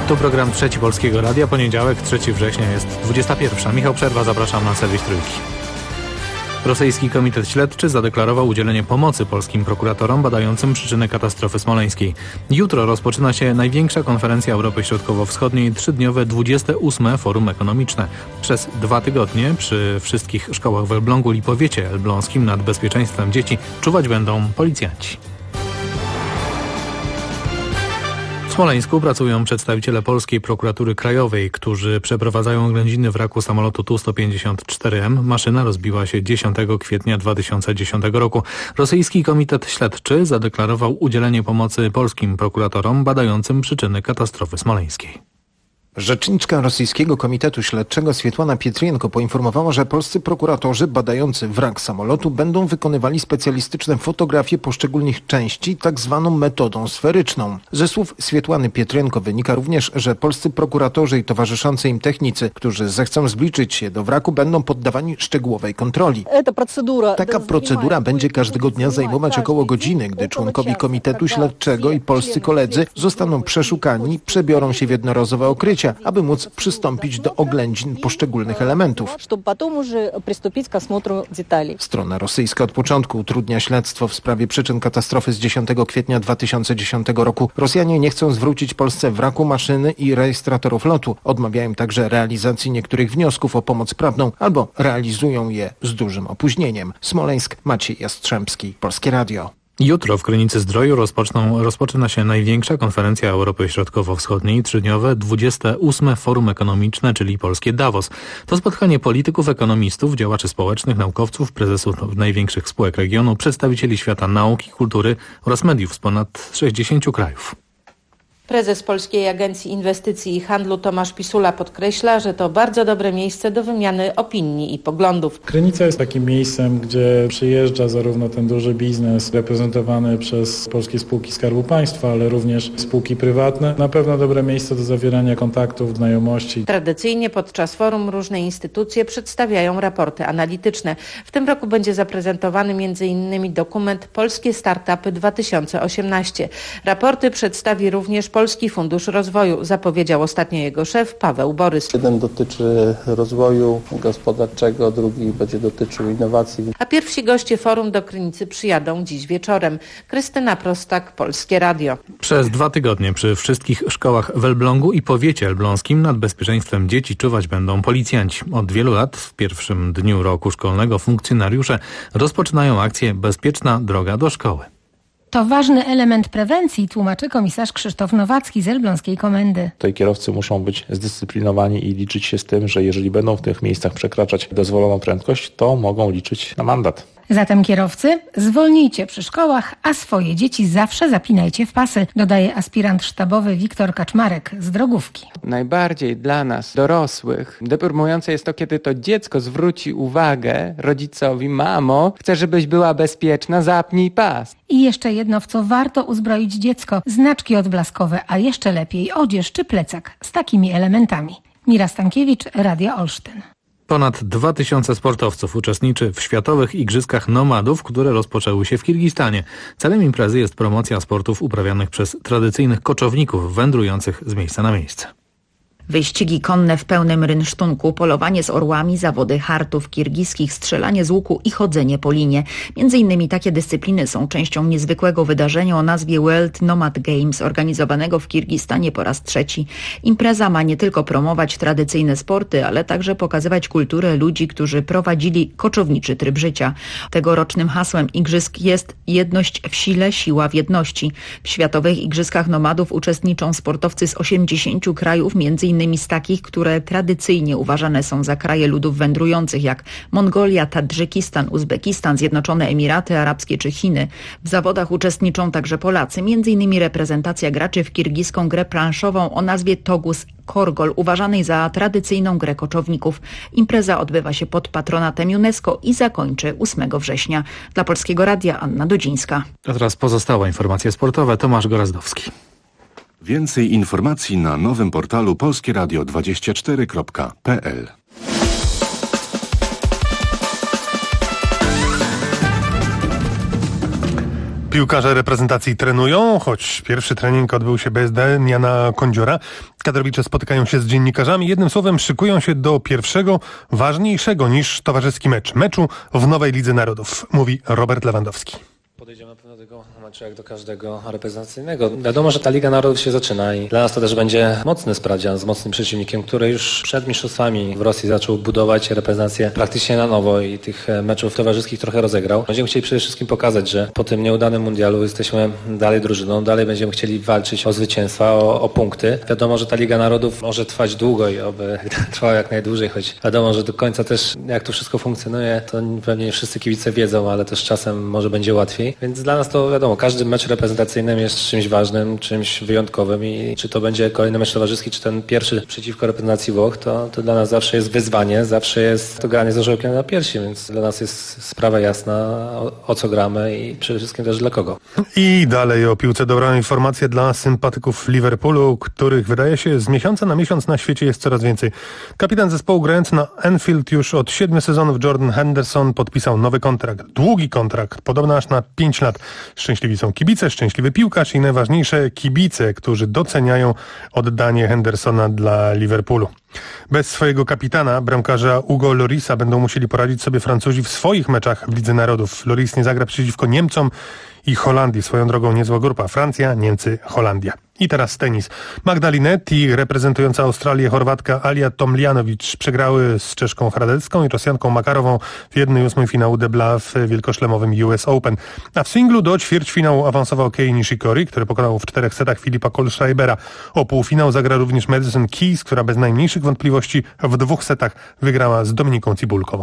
Tu program Trzeci Polskiego Radia, poniedziałek, 3 września jest 21. Michał Przerwa, zapraszam na serwis Trójki. Rosyjski Komitet Śledczy zadeklarował udzielenie pomocy polskim prokuratorom badającym przyczyny katastrofy smoleńskiej. Jutro rozpoczyna się największa konferencja Europy Środkowo-Wschodniej, 3-dniowe 28. Forum Ekonomiczne. Przez 2 tygodnie przy wszystkich szkołach w Elblągu i powiecie elbląskim nad bezpieczeństwem dzieci czuwać będą policjanci. W Smoleńsku pracują przedstawiciele Polskiej Prokuratury Krajowej, którzy przeprowadzają oględziny wraku samolotu Tu-154M. Maszyna rozbiła się 10 kwietnia 2010 roku. Rosyjski Komitet Śledczy zadeklarował udzielenie pomocy polskim prokuratorom badającym przyczyny katastrofy smoleńskiej. Rzeczniczka Rosyjskiego Komitetu Śledczego Swietłana Pietrienko poinformowała, że polscy prokuratorzy badający wrak samolotu będą wykonywali specjalistyczne fotografie poszczególnych części tak zwaną metodą sferyczną. Ze słów Swietłany Pietrienko wynika również, że polscy prokuratorzy i towarzyszący im technicy, którzy zechcą zbliżyć się do wraku, będą poddawani szczegółowej kontroli. Taka procedura będzie każdego dnia zajmować około godziny, gdy członkowie Komitetu Śledczego i polscy koledzy zostaną przeszukani, przebiorą się w jednorazowe okrycia, aby móc przystąpić do oględzin poszczególnych elementów. Strona rosyjska od początku utrudnia śledztwo w sprawie przyczyn katastrofy z 10 kwietnia 2010 roku. Rosjanie nie chcą zwrócić Polsce wraku maszyny i rejestratorów lotu. Odmawiają także realizacji niektórych wniosków o pomoc prawną albo realizują je z dużym opóźnieniem. Smoleńsk, Maciej Jastrzębski, Polskie Radio. Jutro w Krynicy Zdroju rozpoczyna się największa konferencja Europy Środkowo-Wschodniej, 3-dniowe 28. Forum Ekonomiczne, czyli polskie Davos. To spotkanie polityków, ekonomistów, działaczy społecznych, naukowców, prezesów największych spółek regionu, przedstawicieli świata nauki, kultury oraz mediów z ponad 60 krajów. Prezes Polskiej Agencji Inwestycji i Handlu Tomasz Pisula podkreśla, że to bardzo dobre miejsce do wymiany opinii i poglądów. Krynica jest takim miejscem, gdzie przyjeżdża zarówno ten duży biznes reprezentowany przez polskie spółki Skarbu Państwa, ale również spółki prywatne. Na pewno dobre miejsce do zawierania kontaktów, znajomości. Tradycyjnie podczas forum różne instytucje przedstawiają raporty analityczne. W tym roku będzie zaprezentowany m.in. dokument Polskie Startupy 2018. Raporty przedstawi również Polski Fundusz Rozwoju, zapowiedział ostatnio jego szef Paweł Borys. Jeden dotyczy rozwoju gospodarczego, drugi będzie dotyczył innowacji. A pierwsi goście forum do Krynicy przyjadą dziś wieczorem. Krystyna Prostak, Polskie Radio. Przez 2 tygodnie przy wszystkich szkołach w Elblągu i powiecie elbląskim nad bezpieczeństwem dzieci czuwać będą policjanci. Od wielu lat w pierwszym dniu roku szkolnego funkcjonariusze rozpoczynają akcję Bezpieczna droga do szkoły. To ważny element prewencji, tłumaczy komisarz Krzysztof Nowacki z Elbląskiej Komendy. Tutaj kierowcy muszą być zdyscyplinowani i liczyć się z tym, że jeżeli będą w tych miejscach przekraczać dozwoloną prędkość, to mogą liczyć na mandat. Zatem kierowcy, zwolnijcie przy szkołach, a swoje dzieci zawsze zapinajcie w pasy, dodaje aspirant sztabowy Wiktor Kaczmarek z Drogówki. Najbardziej dla nas, dorosłych, deprymujące jest to, kiedy to dziecko zwróci uwagę rodzicowi: mamo, chcę, żebyś była bezpieczna, zapnij pas. I jeszcze jedno, w co warto uzbroić dziecko: znaczki odblaskowe, a jeszcze lepiej odzież czy plecak z takimi elementami. Mira Stankiewicz, Radio Olsztyn. Ponad 2000 sportowców uczestniczy w Światowych Igrzyskach Nomadów, które rozpoczęły się w Kirgistanie. Celem imprezy jest promocja sportów uprawianych przez tradycyjnych koczowników wędrujących z miejsca na miejsce. Wyścigi konne w pełnym rynsztunku, polowanie z orłami, zawody hartów kirgiskich, strzelanie z łuku i chodzenie po linie. Między innymi takie dyscypliny są częścią niezwykłego wydarzenia o nazwie World Nomad Games, organizowanego w Kirgistanie po raz 3. Impreza ma nie tylko promować tradycyjne sporty, ale także pokazywać kulturę ludzi, którzy prowadzili koczowniczy tryb życia. Tegorocznym hasłem igrzysk jest jedność w sile, siła w jedności. W Światowych Igrzyskach Nomadów uczestniczą sportowcy z 80 krajów, m.in. z takich, które tradycyjnie uważane są za kraje ludów wędrujących, jak Mongolia, Tadżykistan, Uzbekistan, Zjednoczone Emiraty Arabskie czy Chiny. W zawodach uczestniczą także Polacy, m.in. reprezentacja graczy w kirgiską grę planszową o nazwie Togus Korgol, uważanej za tradycyjną grę koczowników. Impreza odbywa się pod patronatem UNESCO i zakończy 8 września. Dla Polskiego Radia Anna Dudzińska. A teraz pozostałe informacje sportowe. Tomasz Gorazdowski. Więcej informacji na nowym portalu polskieradio24.pl. Piłkarze reprezentacji trenują, choć pierwszy trening odbył się bez Jana Kondziora. Kadrowicze spotykają się z dziennikarzami. Jednym słowem szykują się do pierwszego, ważniejszego niż towarzyski meczu w nowej Lidze Narodów, mówi Robert Lewandowski. Podejdziemy na pewno do tego meczu jak do każdego reprezentacyjnego. Wiadomo, że ta Liga Narodów się zaczyna i dla nas to też będzie mocny sprawdzian z mocnym przeciwnikiem, który już przed mistrzostwami w Rosji zaczął budować reprezentację praktycznie na nowo i tych meczów towarzyskich trochę rozegrał. Będziemy chcieli przede wszystkim pokazać, że po tym nieudanym mundialu jesteśmy dalej drużyną, dalej będziemy chcieli walczyć o zwycięstwa, o punkty. Wiadomo, że ta Liga Narodów może trwać długo i oby trwała jak najdłużej, choć wiadomo, że do końca też jak to wszystko funkcjonuje, to pewnie nie wszyscy kibice wiedzą, ale też czasem może będzie łatwiej. Więc dla nas to wiadomo, każdy mecz reprezentacyjny jest czymś ważnym, czymś wyjątkowym i czy to będzie kolejny mecz towarzyski, czy ten pierwszy przeciwko reprezentacji Włoch, to dla nas zawsze jest wyzwanie, zawsze jest to granie z orzełkiem na piersi, więc dla nas jest sprawa jasna, o co gramy i przede wszystkim też dla kogo. I dalej o piłce dobra informacja dla sympatyków Liverpoolu, których wydaje się z miesiąca na miesiąc na świecie jest coraz więcej. Kapitan zespołu grający na Anfield już od 7 sezonów Jordan Henderson podpisał nowy kontrakt, długi kontrakt, podobno aż na 5 lat. Szczęśliwi są kibice, szczęśliwy piłkarz i najważniejsze kibice, którzy doceniają oddanie Hendersona dla Liverpoolu. Bez swojego kapitana, bramkarza Hugo Llorisa, będą musieli poradzić sobie Francuzi w swoich meczach w Lidze Narodów. Lloris nie zagra przeciwko Niemcom i Holandii. Swoją drogą niezła grupa. Francja, Niemcy, Holandia. I teraz tenis. Magda Linetti, reprezentująca Australię Chorwatka Alia Tomljanovic przegrały z Czeszką Hradecką i Rosjanką Makarową w 1/8 finału debla w wielkoszlemowym US Open. A w singlu do ćwierćfinału awansował Kei Nishikori, który pokonał w 4 setach Filipa Kohlschreibera. O półfinał zagra również Madison Keys, która bez najmniejszych wątpliwości w 2 setach wygrała z Dominiką Cibulkową.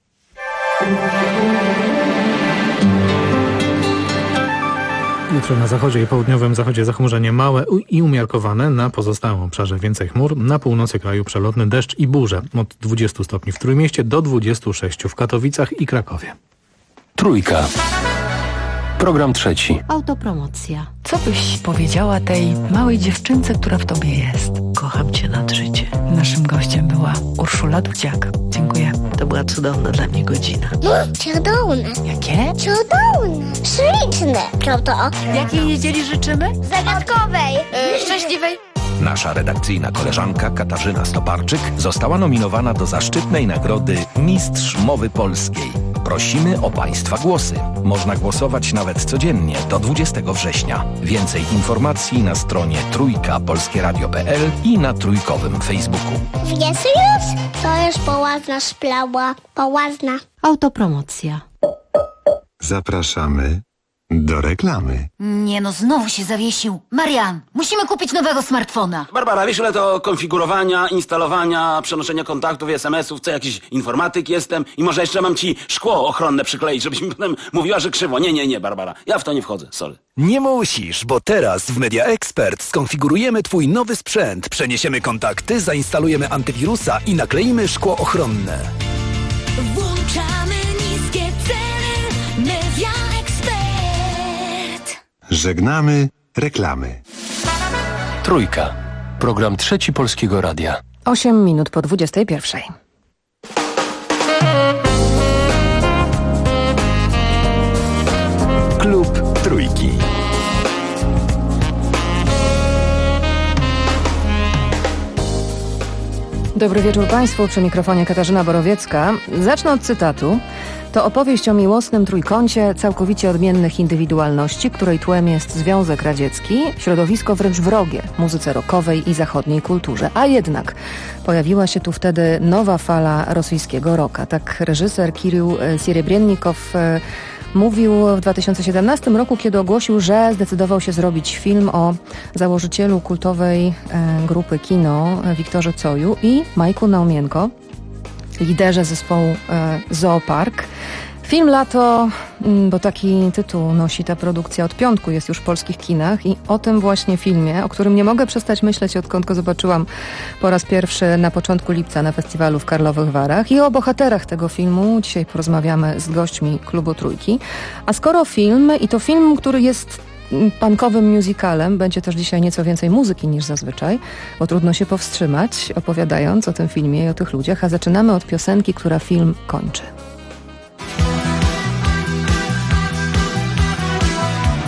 Jutro na zachodzie i południowym zachodzie zachmurzenie małe i umiarkowane, na pozostałym obszarze więcej chmur, na północy kraju przelotny deszcz i burze od 20 stopni w Trójmieście do 26 w Katowicach i Krakowie. Trójka. Program trzeci. Autopromocja. Co byś powiedziała tej małej dziewczynce, która w tobie jest? Kocham cię nad życie. Naszym gościem była Urszula Dudziak. Dziękuję. To była cudowna dla mnie godzina. Cudowne. Jakie? Cudowne. Śliczne. Prawda? Jakiej niedzieli życzymy? Zagadkowej. Szczęśliwej. Nasza redakcyjna koleżanka Katarzyna Stoparczyk została nominowana do zaszczytnej nagrody Mistrz Mowy Polskiej. Prosimy o Państwa głosy. Można głosować nawet codziennie do 20 września. Więcej informacji na stronie trójkapolskieradio.pl i na trójkowym Facebooku. Wiesz już? To już poważna sprawa. Poważna. Autopromocja. Zapraszamy do reklamy. Nie no, znowu się zawiesił. Marian, musimy kupić nowego smartfona. Barbara, wiesz ile to konfigurowania, instalowania, przenoszenia kontaktów i SMS-ów, co jakiś informatyk jestem i może jeszcze mam ci szkło ochronne przykleić, żebyś mi potem mówiła, że krzywo. Nie, Barbara, ja w to nie wchodzę, sorry. Nie musisz, bo teraz w Media Expert skonfigurujemy twój nowy sprzęt, przeniesiemy kontakty, zainstalujemy antywirusa i nakleimy szkło ochronne. Włączamy niskie ceny. Media Expert. Żegnamy reklamy. Trójka. Program trzeci Polskiego Radia. 8 minut po 21. Klub Trójki. Dobry wieczór Państwu, przy mikrofonie Katarzyna Borowiecka. Zacznę od cytatu. To opowieść o miłosnym trójkącie całkowicie odmiennych indywidualności, której tłem jest Związek Radziecki, środowisko wręcz wrogie muzyce rockowej i zachodniej kulturze. A jednak pojawiła się tu wtedy nowa fala rosyjskiego rocka. Tak reżyser Kirył Sierebrennikow mówił w 2017 roku, kiedy ogłosił, że zdecydował się zrobić film o założycielu kultowej grupy kino Wiktorze Coju i Majku Naumienko, liderze zespołu Zoopark. Film Lato, bo taki tytuł nosi ta produkcja, od piątku jest już w polskich kinach i o tym właśnie filmie, o którym nie mogę przestać myśleć, odkąd go zobaczyłam po raz pierwszy na początku lipca na festiwalu w Karlowych Warach, i o bohaterach tego filmu dzisiaj porozmawiamy z gośćmi Klubu Trójki. A skoro film, i to film, który jest punkowym musicalem, będzie też dzisiaj nieco więcej muzyki niż zazwyczaj, bo trudno się powstrzymać, opowiadając o tym filmie i o tych ludziach, a zaczynamy od piosenki, która film kończy.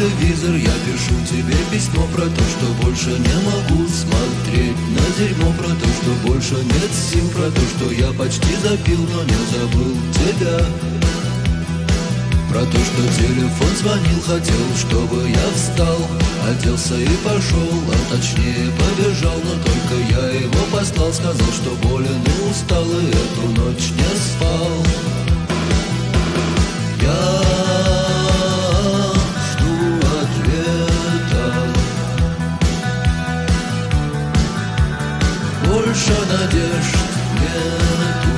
телевизор, я пишу тебе письмо про то, что больше не могу смотреть на дерьмо, про то, что больше нет сил, про то, что я почти запил, но не забыл тебя. Про то, что телефон звонил, хотел, чтобы я встал, оделся и пошел, а точнее побежал, но только я его послал, сказал, что болен и устал, и эту ночь не спал. Я жду ответа, больше надежд нету.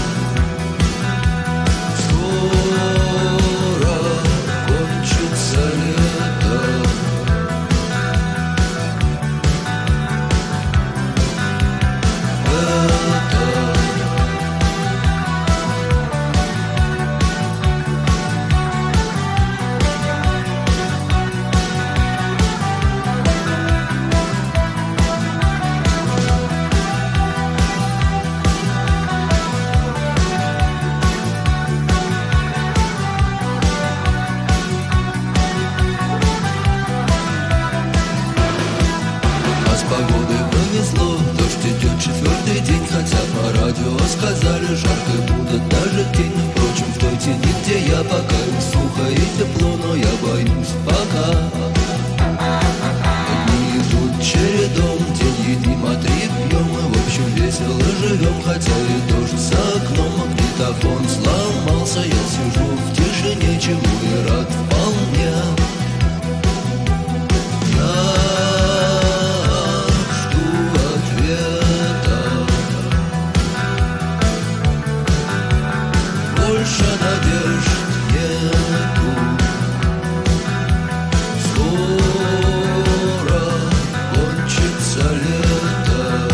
Сказали, жарко будет даже тень. Впрочем, в той тени, где я пока сухо и тепло, но я боюсь пока. Дни идут чередом, день едим, а три пьем. Мы в общем весело живем, хотя и дождь за окном. Магнитофон сломался, я сижу в тишине, чему и рад вполне. Больше надежд нету. Скоро кончится лето.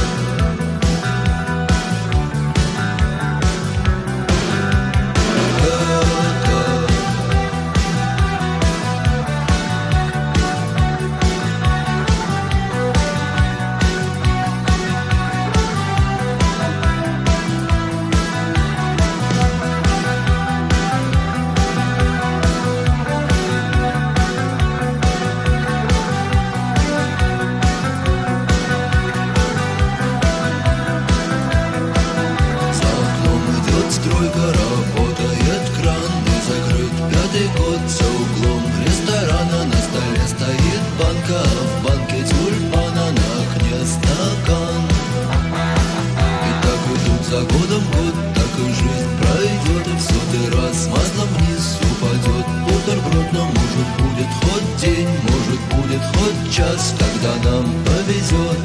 Стройка, работает кран, и закрыт 5-й год. За углом ресторана на столе стоит банка, а в банке тюльпана, на окне стакан. И так идут за годом год, так и жизнь пройдет, и в 100-й раз маслом вниз упадет бутерброд. Но может будет хоть день, может будет хоть час, когда нам повезет.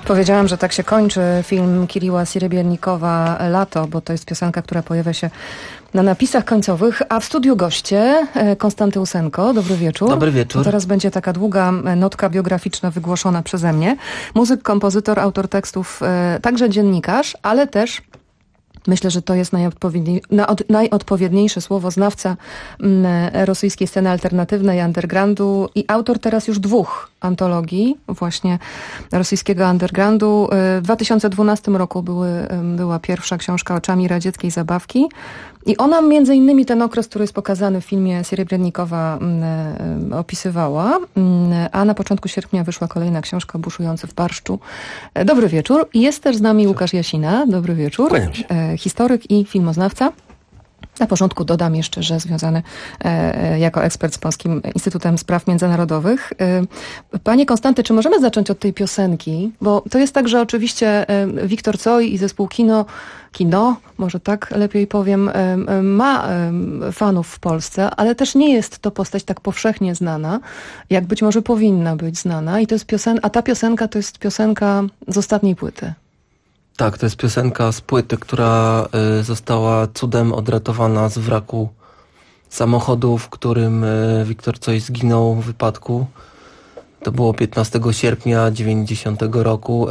Powiedziałam, że tak się kończy film Kiriła Serebrennikowa Lato, bo to jest piosenka, która pojawia się na napisach końcowych, a w studiu goście Konstanty Usenko. Dobry wieczór. Dobry wieczór. To teraz będzie taka długa notka biograficzna wygłoszona przeze mnie. Muzyk, kompozytor, autor tekstów, także dziennikarz, ale też myślę, że to jest najodpowiedniejsze słowo, znawca rosyjskiej sceny alternatywnej, undergroundu i autor teraz już 2 antologii właśnie rosyjskiego undergroundu. W 2012 roku była pierwsza książka Oczami radzieckiej zabawki i ona między innymi ten okres, który jest pokazany w filmie Serebrennikowa, opisywała, a na początku sierpnia wyszła kolejna książka Buszujący w barszczu. Dobry wieczór. Jest też z nami Łukasz Jasina. Dobry wieczór. Kłaniam się. Historyk i filmoznawca. Na porządku dodam jeszcze, że związany jako ekspert z Polskim Instytutem Spraw Międzynarodowych. Panie Konstanty, czy możemy zacząć od tej piosenki? Bo to jest tak, że oczywiście Wiktor Coj i zespół Kino, może tak lepiej powiem, ma fanów w Polsce, ale też nie jest to postać tak powszechnie znana, jak być może powinna być znana. I to jest a ta piosenka to jest piosenka z ostatniej płyty. Tak, to jest piosenka z płyty, która została cudem odratowana z wraku samochodu, w którym Wiktor Coj zginął w wypadku. To było 15 sierpnia 90 roku.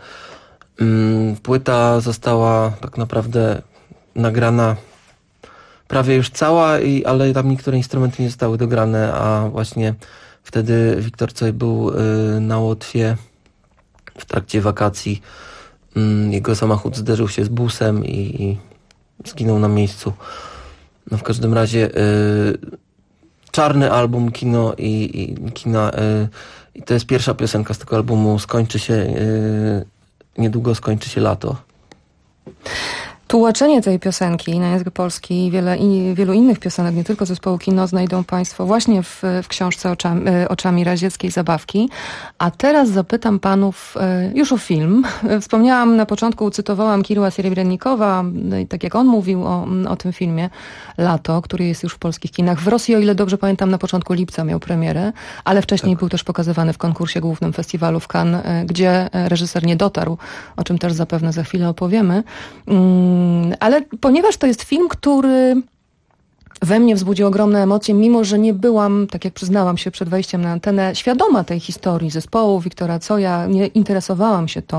Płyta została tak naprawdę nagrana prawie już cała, ale tam niektóre instrumenty nie zostały dograne, a właśnie wtedy Wiktor Coj był na Łotwie w trakcie wakacji. Jego samochód zderzył się z busem i zginął na miejscu. No w każdym razie czarny album Kino i to jest pierwsza piosenka z tego albumu. Niedługo skończy się lato. Tłumaczenie tej piosenki na język polski i wielu innych piosenek, nie tylko zespołu Kino, znajdą Państwo właśnie w książce Oczami radzieckiej zabawki. A teraz zapytam Panów już o film. Wspomniałam na początku, cytowałam Kiriła Serebrennikowa, tak jak on mówił o tym filmie Lato, który jest już w polskich kinach. W Rosji, o ile dobrze pamiętam, na początku lipca miał premierę, ale wcześniej był też pokazywany w konkursie głównym festiwalu w Cannes, gdzie reżyser nie dotarł, o czym też zapewne za chwilę opowiemy. Ale ponieważ to jest film, który we mnie wzbudził ogromne emocje, mimo że nie byłam, tak jak przyznałam się przed wejściem na antenę, świadoma tej historii zespołu Wiktora Coja, nie interesowałam się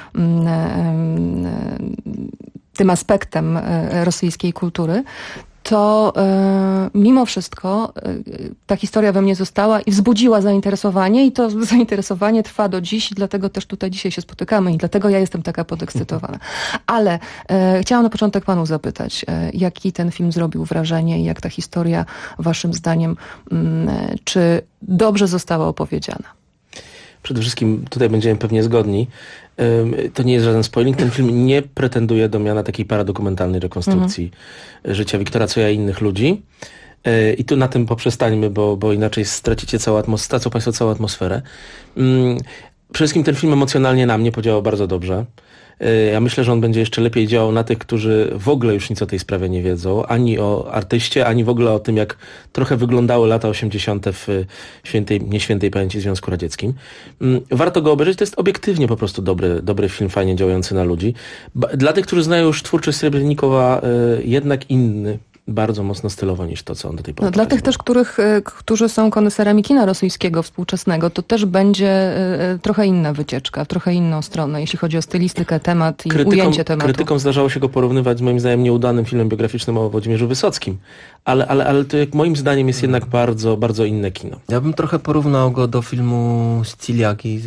tym aspektem rosyjskiej kultury, to mimo wszystko ta historia we mnie została i wzbudziła zainteresowanie i to zainteresowanie trwa do dziś i dlatego też tutaj dzisiaj się spotykamy i dlatego ja jestem taka podekscytowana. Ale chciałam na początek Panu zapytać, jaki ten film zrobił wrażenie i jak ta historia Waszym zdaniem, czy dobrze została opowiedziana? Przede wszystkim tutaj będziemy pewnie zgodni. To nie jest żaden spoiling. Ten film nie pretenduje do miana takiej paradokumentalnej rekonstrukcji życia Wiktora Coja i innych ludzi. I tu na tym poprzestańmy, bo inaczej stracą Państwo całą atmosferę. Przede wszystkim ten film emocjonalnie na mnie podziałał bardzo dobrze. Ja myślę, że on będzie jeszcze lepiej działał na tych, którzy w ogóle już nic o tej sprawie nie wiedzą. Ani o artyście, ani w ogóle o tym, jak trochę wyglądały lata 80. w nieświętej pamięci Związku Radzieckim. Warto go obejrzeć. To jest obiektywnie po prostu dobry film, fajnie działający na ludzi. Dla tych, którzy znają już twórczość Serebrenikowa, jednak inny. Bardzo mocno stylowo niż to, co on do tej pory dla tych też, którzy są koneserami kina rosyjskiego współczesnego, to też będzie trochę inna wycieczka, w trochę inną stronę, jeśli chodzi o stylistykę, temat i ujęcie tematu. Krytykom zdarzało się go porównywać z moim zdaniem nieudanym filmem biograficznym o Włodzimierzu Wysockim. Ale to jak moim zdaniem jest jednak bardzo, bardzo inne kino. Ja bym trochę porównał go do filmu Styliaki,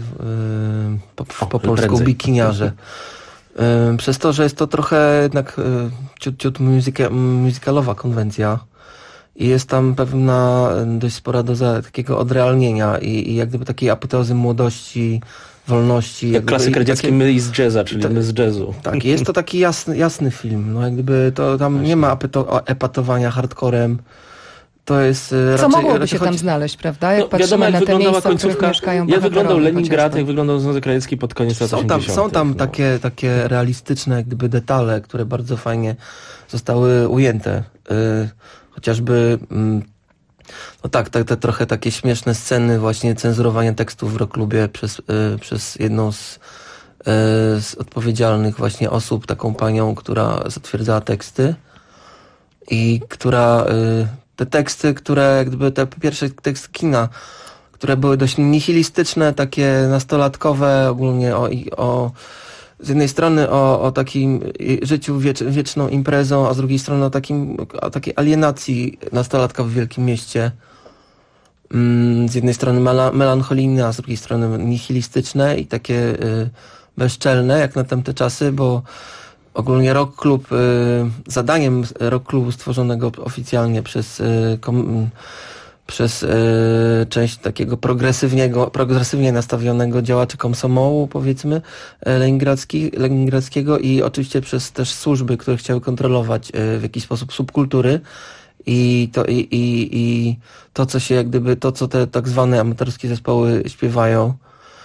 po polsku Bikiniarze. Przez to, że jest to trochę jednak ciut musicalowa konwencja i jest tam pewna dość spora doza takiego odrealnienia i jak gdyby takiej apoteozy młodości, wolności. Jak klasyk radziecki my z jazza, czyli my z jazzu. Tak, jest to taki jasny film. No jak gdyby to tam właśnie nie ma epatowania hardcorem. To jest co mogłoby się tam znaleźć, prawda? Jak patrzymy na te miejsca, w których mieszkają jak wyglądał Leningrad, jak wyglądał Związek Radziecki pod koniec lat 80. Są tam takie realistyczne jak gdyby detale, które bardzo fajnie zostały ujęte. Chociażby te trochę takie śmieszne sceny właśnie cenzurowania tekstów w Rock Klubie przez jedną z z odpowiedzialnych właśnie osób, taką panią, która zatwierdzała teksty i która te teksty, które jak gdyby te pierwsze teksty kina, które były dość nihilistyczne, takie nastolatkowe, ogólnie z jednej strony o takim życiu wieczną imprezą, a z drugiej strony o takiej alienacji nastolatka w wielkim mieście. Z jednej strony melancholijne, a z drugiej strony nihilistyczne i takie bezczelne jak na tamte czasy, bo ogólnie Rock Club, zadaniem Rock Clubu stworzonego oficjalnie przez część takiego progresywnie nastawionego działaczy komsomołu, powiedzmy, leningradzkiego i oczywiście przez też służby, które chciały kontrolować w jakiś sposób subkultury i to, co się jak gdyby, to co te tak zwane amatorskie zespoły śpiewają.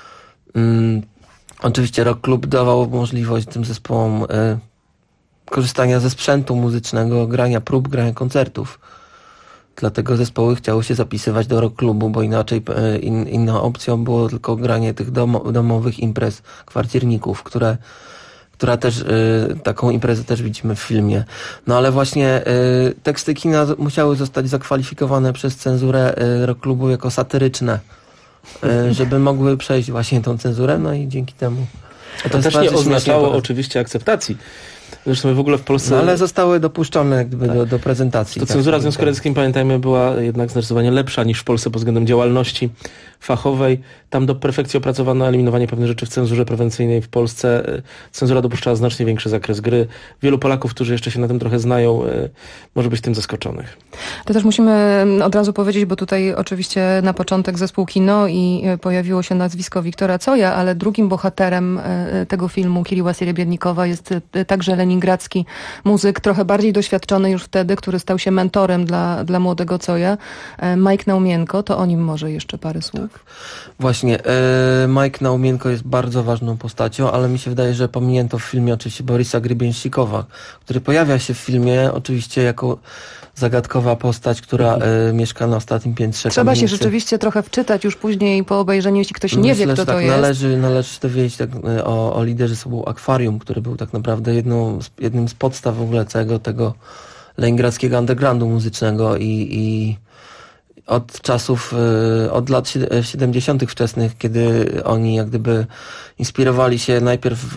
Oczywiście Rock Club dawał możliwość tym zespołom korzystania ze sprzętu muzycznego, grania prób, grania koncertów. Dlatego zespoły chciały się zapisywać do Rock Clubu, bo inaczej inną opcją było tylko granie tych domowych imprez kwarcierników, która też, taką imprezę też widzimy w filmie. No ale właśnie teksty kina musiały zostać zakwalifikowane przez cenzurę Rock Clubu jako satyryczne, żeby mogły przejść właśnie tą cenzurę, no i dzięki temu. To też nie oznaczało oczywiście akceptacji. Zresztą w ogóle w Polsce... No ale zostały dopuszczone jak gdyby do prezentacji. To cenzura w Związku Radzieckim, pamiętajmy, była jednak zdecydowanie lepsza niż w Polsce pod względem działalności fachowej. Tam do perfekcji opracowano eliminowanie pewnych rzeczy w cenzurze prewencyjnej. W Polsce cenzura dopuszczała znacznie większy zakres gry. Wielu Polaków, którzy jeszcze się na tym trochę znają, może być tym zaskoczonych. To też musimy od razu powiedzieć, bo tutaj oczywiście na początek zespół Kino i pojawiło się nazwisko Wiktora Coja, ale drugim bohaterem tego filmu, Kiriła Serebiednikowa, jest także leningradzki muzyk, trochę bardziej doświadczony już wtedy, który stał się mentorem dla młodego Coja, Mike Naumienko. To o nim może jeszcze parę słów. Właśnie, Mike Naumienko jest bardzo ważną postacią, ale mi się wydaje, że pominięto w filmie oczywiście Borysa Grybieńsikowa, który pojawia się w filmie oczywiście jako zagadkowa postać, która mieszka na ostatnim piętrze Trzeba kamienicy. się rzeczywiście trochę wczytać już później po obejrzeniu, jeśli ktoś nie wie, kto to jest. Należy to wiedzieć tak, o liderze sobą Akwarium, który był tak naprawdę jednym z podstaw w ogóle całego tego leningradzkiego undergroundu muzycznego i od czasów, od lat 70. wczesnych, kiedy oni jak gdyby inspirowali się najpierw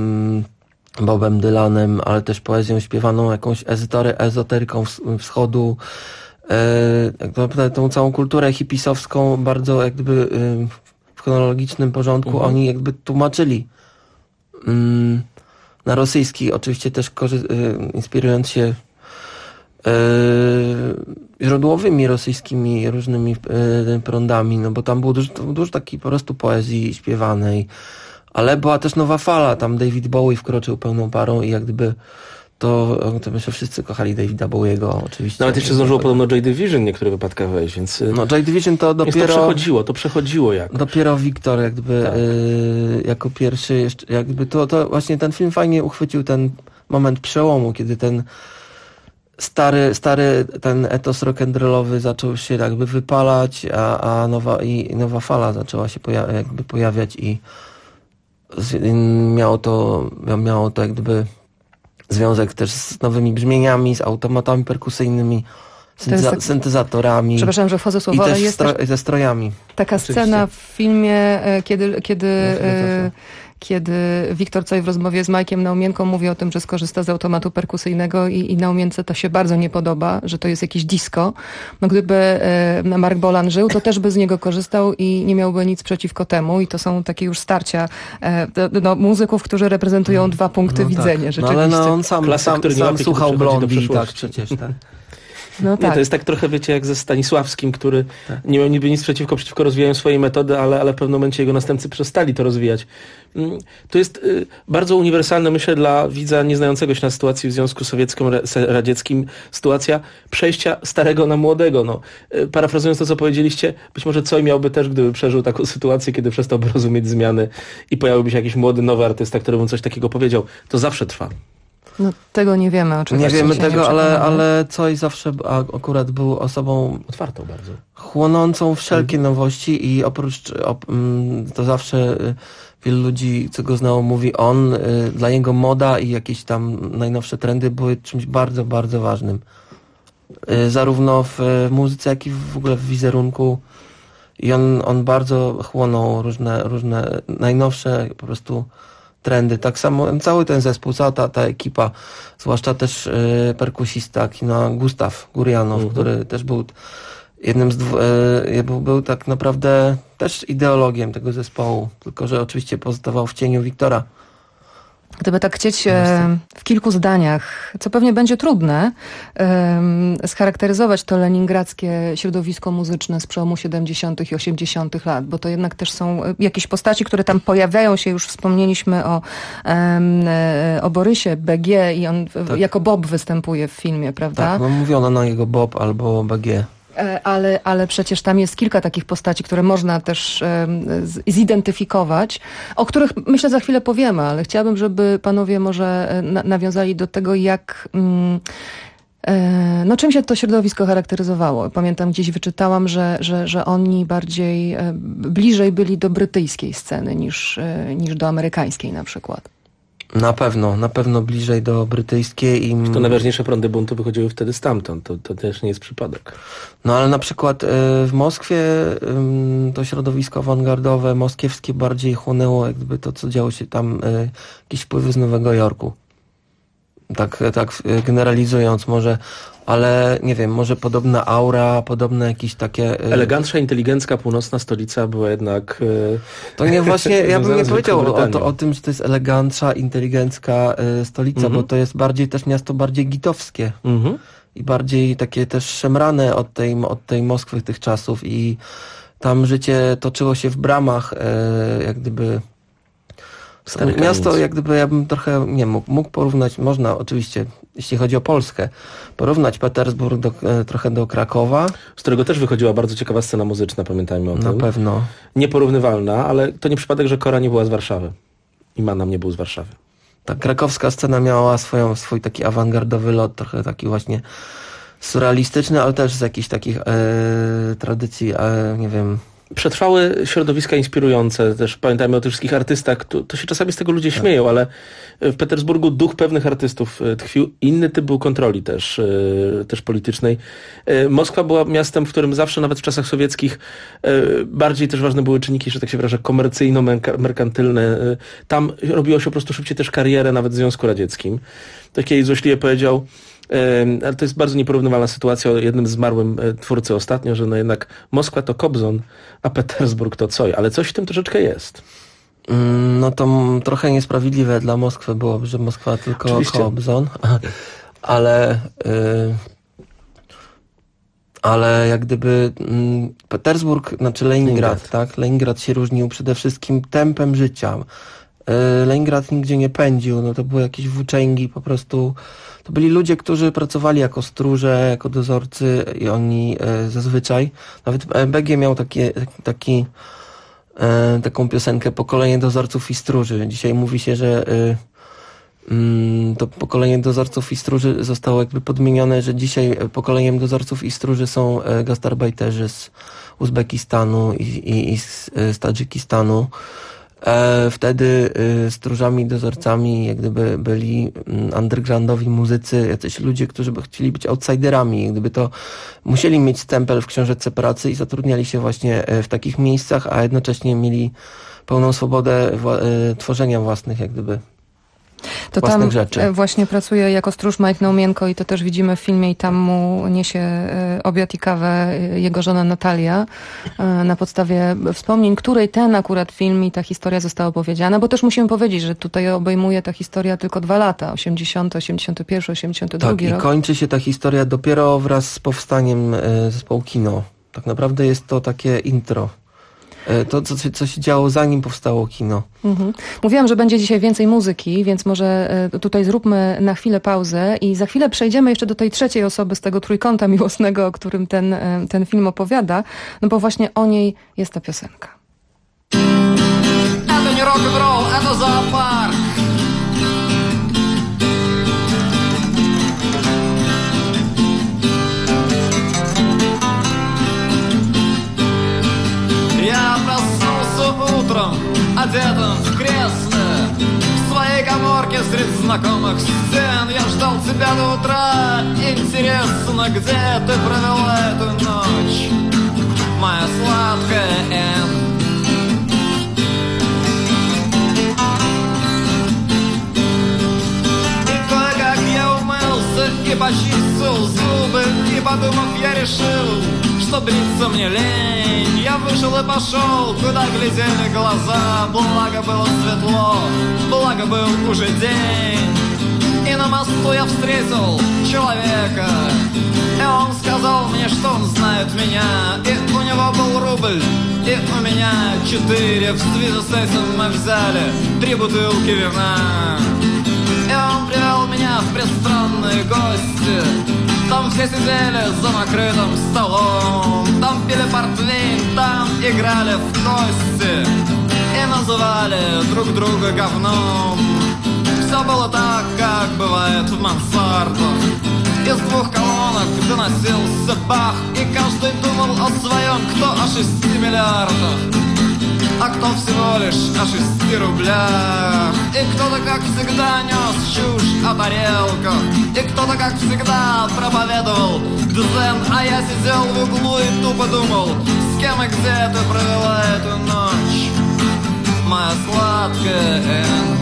Bobem Dylanem, ale też poezją śpiewaną, jakąś ezoteryką wschodu, tą całą kulturę hipisowską bardzo jak gdyby w chronologicznym porządku oni jakby tłumaczyli na rosyjski, oczywiście też inspirując się źródłowymi rosyjskimi różnymi prądami, no bo tam było dużo takiej po prostu poezji śpiewanej, ale była też nowa fala, tam David Bowie wkroczył pełną parą i jak gdyby to myślę, wszyscy kochali Davida Bowiego oczywiście. Nawet jeszcze zdążyło podobno Joy Division w niektórych wypadkach wejść, więc... No Joy Division to dopiero... To przechodziło jakoś. Dopiero Wiktor jak gdyby jako pierwszy jeszcze, jakby to właśnie ten film fajnie uchwycił ten moment przełomu, kiedy ten stary ten etos rock'n'rollowy zaczął się jakby wypalać, a nowa fala zaczęła się pojawiać i miało to jak gdyby związek też z nowymi brzmieniami, z automatami perkusyjnymi, syntezatorami. Przepraszam, że wchodzę słowo, ale jest ze strojami. Taka scena w filmie, kiedy Wiktor Coj w rozmowie z Majkiem Naumienką mówi o tym, że skorzysta z automatu perkusyjnego i Naumience to się bardzo nie podoba, że to jest jakieś disco. No gdyby Mark Bolan żył, to też by z niego korzystał i nie miałby nic przeciwko temu. I to są takie już muzyków, którzy reprezentują dwa punkty widzenia rzeczywiście. No ale on sam słuchał Blondie, tak przecież, tak. No tak. To jest tak trochę, wiecie, jak ze Stanisławskim, który nie miał niby nic przeciwko rozwijaniu swojej metody, ale w pewnym momencie jego następcy przestali to rozwijać. To jest bardzo uniwersalne, myślę, dla widza nieznającego się na sytuacji w Związku Sowieckim-Radzieckim sytuacja przejścia starego na młodego. No, parafrazując to, co powiedzieliście, być może Coj miałby też, gdyby przeżył taką sytuację, kiedy przestałby rozumieć zmiany i pojawiłby się jakiś młody, nowy artysta, który mu coś takiego powiedział. To zawsze trwa. No, tego nie wiemy oczywiście. Nie wiemy tego, ale Coj zawsze akurat był osobą otwartą bardzo. Chłonącą wszelkie nowości i oprócz to zawsze wielu ludzi, co go znało, mówi dla niego moda i jakieś tam najnowsze trendy były czymś bardzo, bardzo ważnym. Zarówno w muzyce, jak i w ogóle w wizerunku. I on bardzo chłonął różne najnowsze po prostu trendy. Tak samo cały ten zespół, cała ta ekipa, zwłaszcza też perkusista kina Gustaw Gurjanow, który też był jednym był tak naprawdę też ideologiem tego zespołu, tylko że oczywiście pozostawał w cieniu Wiktora. Gdyby tak chcieć w kilku zdaniach, co pewnie będzie trudne, scharakteryzować to leningradzkie środowisko muzyczne z przełomu 70. i 80. lat, bo to jednak też są jakieś postaci, które tam pojawiają się, już wspomnieliśmy o Borysie BG i on jako Bob występuje w filmie, prawda? Tak, no mówiono na jego Bob albo BG. Ale przecież tam jest kilka takich postaci, które można też zidentyfikować, o których myślę za chwilę powiemy, ale chciałabym, żeby panowie może nawiązali do tego, jak czym się to środowisko charakteryzowało. Pamiętam, gdzieś wyczytałam, że oni bliżej byli do brytyjskiej sceny niż do amerykańskiej na przykład. Na pewno bliżej do brytyjskiej. To najważniejsze prądy buntu wychodziły wtedy stamtąd. To też nie jest przypadek. No ale na przykład w Moskwie to środowisko awangardowe moskiewskie bardziej chłonęło jakby to, co działo się tam, jakieś wpływy z Nowego Jorku. Tak generalizując może, ale nie wiem, może podobna aura, podobne jakieś takie... Elegantsza, inteligencka północna stolica była jednak... To nie właśnie, ja bym nie powiedział o tym, że to jest elegancka, inteligencka stolica, bo to jest bardziej też miasto bardziej gitowskie i bardziej takie też szemrane od tej Moskwy tych czasów i tam życie toczyło się w bramach, jak gdyby... Miasto, jak gdyby ja bym trochę nie mógł porównać, można oczywiście, jeśli chodzi o Polskę, porównać Petersburg trochę do Krakowa. Z którego też wychodziła bardzo ciekawa scena muzyczna, pamiętajmy o tym. Na pewno. Nieporównywalna, ale to nie przypadek, że Kora nie była z Warszawy. I Manam nie był z Warszawy. Ta krakowska scena miała swój taki awangardowy lot, trochę taki właśnie surrealistyczny, ale też z jakichś takich tradycji, nie wiem... Przetrwały środowiska inspirujące, też pamiętajmy o tych wszystkich artystach, to się czasami z tego ludzie śmieją, ale w Petersburgu duch pewnych artystów tkwił, inny typ był kontroli też politycznej. Moskwa była miastem, w którym zawsze, nawet w czasach sowieckich, bardziej też ważne były czynniki, że tak się wyrażę, komercyjno-merkantylne. Tam robiło się po prostu szybciej też karierę, nawet w Związku Radzieckim. Tak kiedyś złośliwie powiedział, ale to jest bardzo nieporównywalna sytuacja o jednym zmarłym twórcy ostatnio, że no jednak Moskwa to Kobzon, a Petersburg to Coj, ale coś w tym troszeczkę jest. No to trochę niesprawiedliwe dla Moskwy byłoby, że Moskwa tylko oczywiście. Kobzon, ale jak gdyby Petersburg, znaczy Leningrad, tak? Leningrad się różnił przede wszystkim tempem życia. Leningrad nigdzie nie pędził, no to były jakieś włóczęgi, po prostu to byli ludzie, którzy pracowali jako stróże, jako dozorcy i oni zazwyczaj, nawet BG miał taką piosenkę Pokolenie dozorców i stróży. Dzisiaj mówi się, że to pokolenie dozorców i stróży zostało jakby podmienione, że dzisiaj pokoleniem dozorców i stróży są gastarbajterzy z Uzbekistanu i z Tadżykistanu. Wtedy stróżami, dozorcami jak gdyby byli undergroundowi muzycy, jacyś ludzie, którzy by chcieli być outsiderami, jak gdyby to musieli mieć stempel w książeczce pracy i zatrudniali się właśnie w takich miejscach, a jednocześnie mieli pełną swobodę tworzenia własnych jak gdyby to tam rzeczy. Właśnie pracuje jako stróż Mike Naumienko i to też widzimy w filmie i tam mu niesie obiad i kawę jego żona Natalia na podstawie wspomnień, której ten akurat film i ta historia została opowiedziana, bo też musimy powiedzieć, że tutaj obejmuje ta historia tylko 2 lata, 80, 81, 82 rok. I kończy się ta historia dopiero wraz z powstaniem zespołu Kino. Tak naprawdę jest to takie intro. To, co się działo zanim powstało kino. Mówiłam, że będzie dzisiaj więcej muzyki, więc może tutaj zróbmy na chwilę pauzę i za chwilę przejdziemy jeszcze do tej trzeciej osoby z tego trójkąta miłosnego, o którym ten film opowiada, no bo właśnie o niej jest ta piosenka. To nie rock'n'roll, to zoopark. одетым в кресле, в своей каморке среди знакомых сцен. Я ждал тебя до утра. Интересно, где ты провела эту ночь, моя сладкая Энн? И почистил зубы, и подумав, я решил, что бриться мне лень. Я вышел и пошел, куда глядели глаза. Благо было светло, благо был уже день. И на мосту я встретил человека, и он сказал мне, что он знает меня. И у него был рубль, и у меня 4. В связи с этим мы взяли 3 бутылки вина. И он привел меня в пристранные гости. Там все сидели за накрытым столом, там пили портвейн, там играли в кости и называли друг друга говном. Все было так, как бывает в мансардах. Из 2 колонок доносился бах, и каждый думал о своем, кто о 6 миллиардах, а кто всего лишь о 6 рублях. И кто-то, как всегда, нес чушь о тарелках, и кто-то, как всегда, проповедовал дзен. А я сидел в углу и тупо думал, с кем и где ты провела эту ночь, моя сладкая Энн.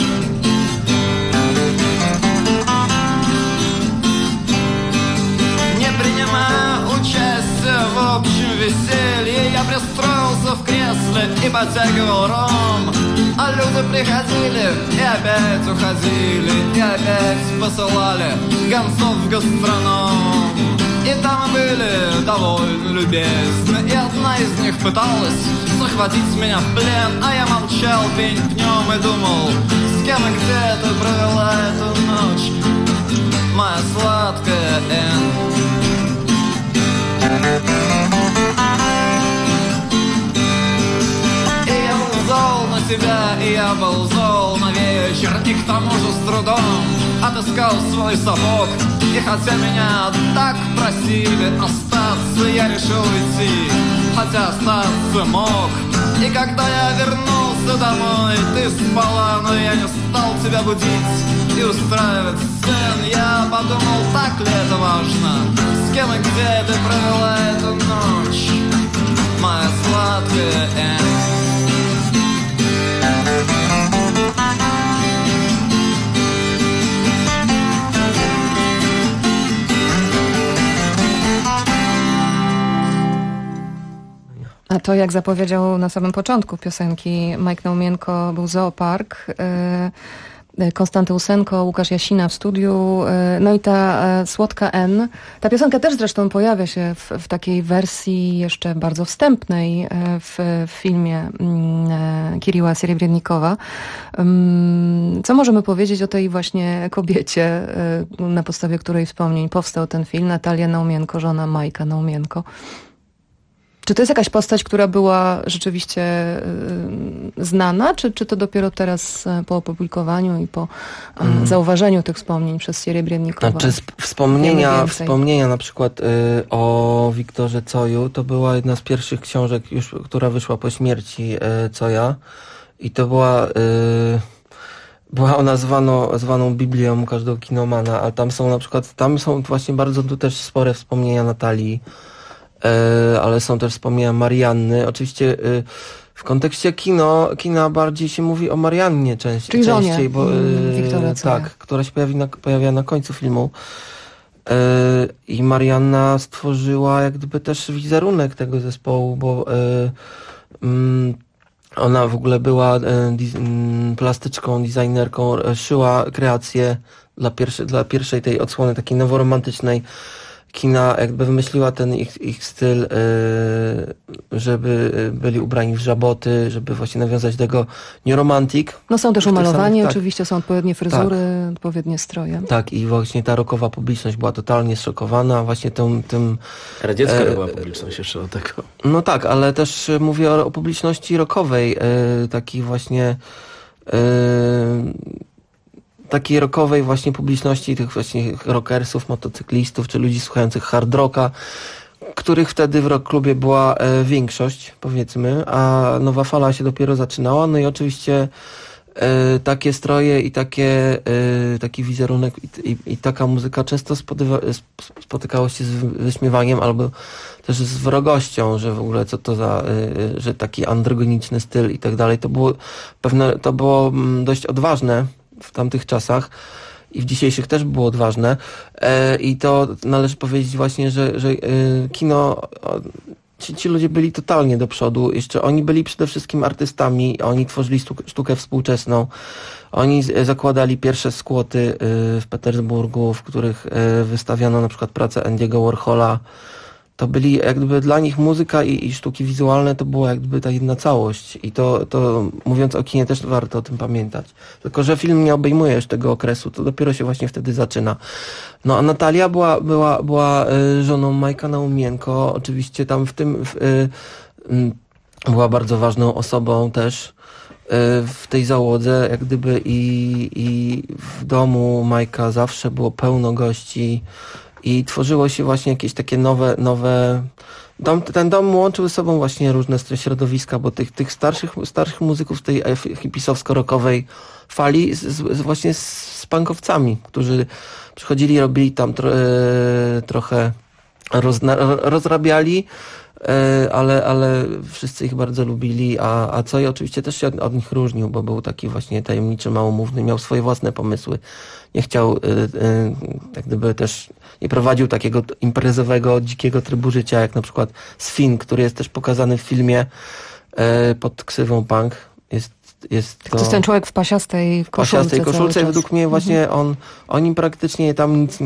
Не принимая участия в общем веселье, я пристроился в кресле и подтягивал ром. А люди приходили и опять уходили, и опять посылали гонцов в гастроном. И там были довольно любезны, и одна из них пыталась захватить меня в плен. А я молчал пень пнем и думал, с кем и где ты провела эту ночь, моя сладкая Энн. И я был зол на тебя, и я был зол на вечер, и к тому же с трудом отыскал свой сапог. И хотя меня так просили остаться, я решил идти, хотя остаться мог. И когда я вернулся домой, ты спала, но я не стал тебя будить и устраивать сцен. Я подумал, так ли это важно, с кем и где ты провела эту ночь, моя сладкая Энн. A to, jak zapowiedział na samym początku piosenki Mike Naumienko, był Zoopark. Konstanty Usenko, Łukasz Jasina w studiu, no i ta słodka N. Ta piosenka też zresztą pojawia się w takiej wersji jeszcze bardzo wstępnej w filmie Kiriła Serebrennikowa. Co możemy powiedzieć o tej właśnie kobiecie, na podstawie której wspomnień powstał ten film? Natalia Naumienko, żona Majka Naumienko. Czy to jest jakaś postać, która była rzeczywiście znana, czy to dopiero teraz po opublikowaniu i po zauważeniu tych wspomnień przez Serebrennikowa? Znaczy wspomnienia na przykład o Wiktorze Coju, to była jedna z pierwszych książek, już, która wyszła po śmierci Coja i to była ona zwaną Biblią każdego kinomana, a tam są właśnie bardzo tu też spore wspomnienia Natalii, ale są też wspomnienia Marianny. Oczywiście w kontekście kina bardziej się mówi o Mariannie częściej, bo tak, która się pojawia na końcu filmu. I Marianna stworzyła jak gdyby też wizerunek tego zespołu, bo ona w ogóle była plastyczką, designerką, szyła kreacje dla pierwszej tej odsłony takiej noworomantycznej kina, jakby wymyśliła ten ich styl, żeby byli ubrani w żaboty, żeby właśnie nawiązać do tego New Romantic. No są też umalowani, oczywiście są odpowiednie fryzury, odpowiednie stroje. Tak, i właśnie ta rockowa publiczność była totalnie zszokowana właśnie tym... Radziecka była publiczność jeszcze od tego. No tak, ale też mówię o publiczności rockowej, takiej właśnie... takiej rockowej właśnie publiczności, tych właśnie rockersów, motocyklistów, czy ludzi słuchających hard rocka, których wtedy w Rock Klubie była większość, powiedzmy, a nowa fala się dopiero zaczynała. No i oczywiście takie stroje i taki wizerunek i taka muzyka często spotykało się z wyśmiewaniem albo też z wrogością, że w ogóle co to za, że taki androgeniczny styl i tak dalej. To było dość odważne w tamtych czasach i w dzisiejszych też było odważne. I to należy powiedzieć właśnie, że kino... Ci ludzie byli totalnie do przodu. Jeszcze oni byli przede wszystkim artystami. Oni tworzyli sztukę współczesną. Oni zakładali pierwsze skłoty w Petersburgu, w których wystawiano na przykład pracę Andy'ego Warhola. To byli jak gdyby dla nich muzyka i sztuki wizualne to była jak gdyby ta jedna całość. I to mówiąc o kinie też warto o tym pamiętać. Tylko że film nie obejmuje już tego okresu. To dopiero się właśnie wtedy zaczyna. No a Natalia była żoną Majka Naumienko. Oczywiście tam była bardzo ważną osobą też w tej załodze, jak gdyby i w domu Majka zawsze było pełno gości i tworzyło się właśnie jakieś takie nowe ten dom łączył ze sobą właśnie różne środowiska, bo tych starszych muzyków tej hipisowsko-rockowej fali właśnie z punkowcami, którzy przychodzili, robili tam trochę rozrabiali, ale wszyscy ich bardzo lubili, a Coy oczywiście też się od nich różnił, bo był taki właśnie tajemniczy, małomówny, miał swoje własne pomysły. Nie chciał, jak gdyby też nie prowadził takiego imprezowego, dzikiego trybu życia, jak na przykład Sfin, który jest też pokazany w filmie pod ksywą Punk. To jest ten człowiek w pasiastej koszulce. I według mnie właśnie o nim praktycznie tam nic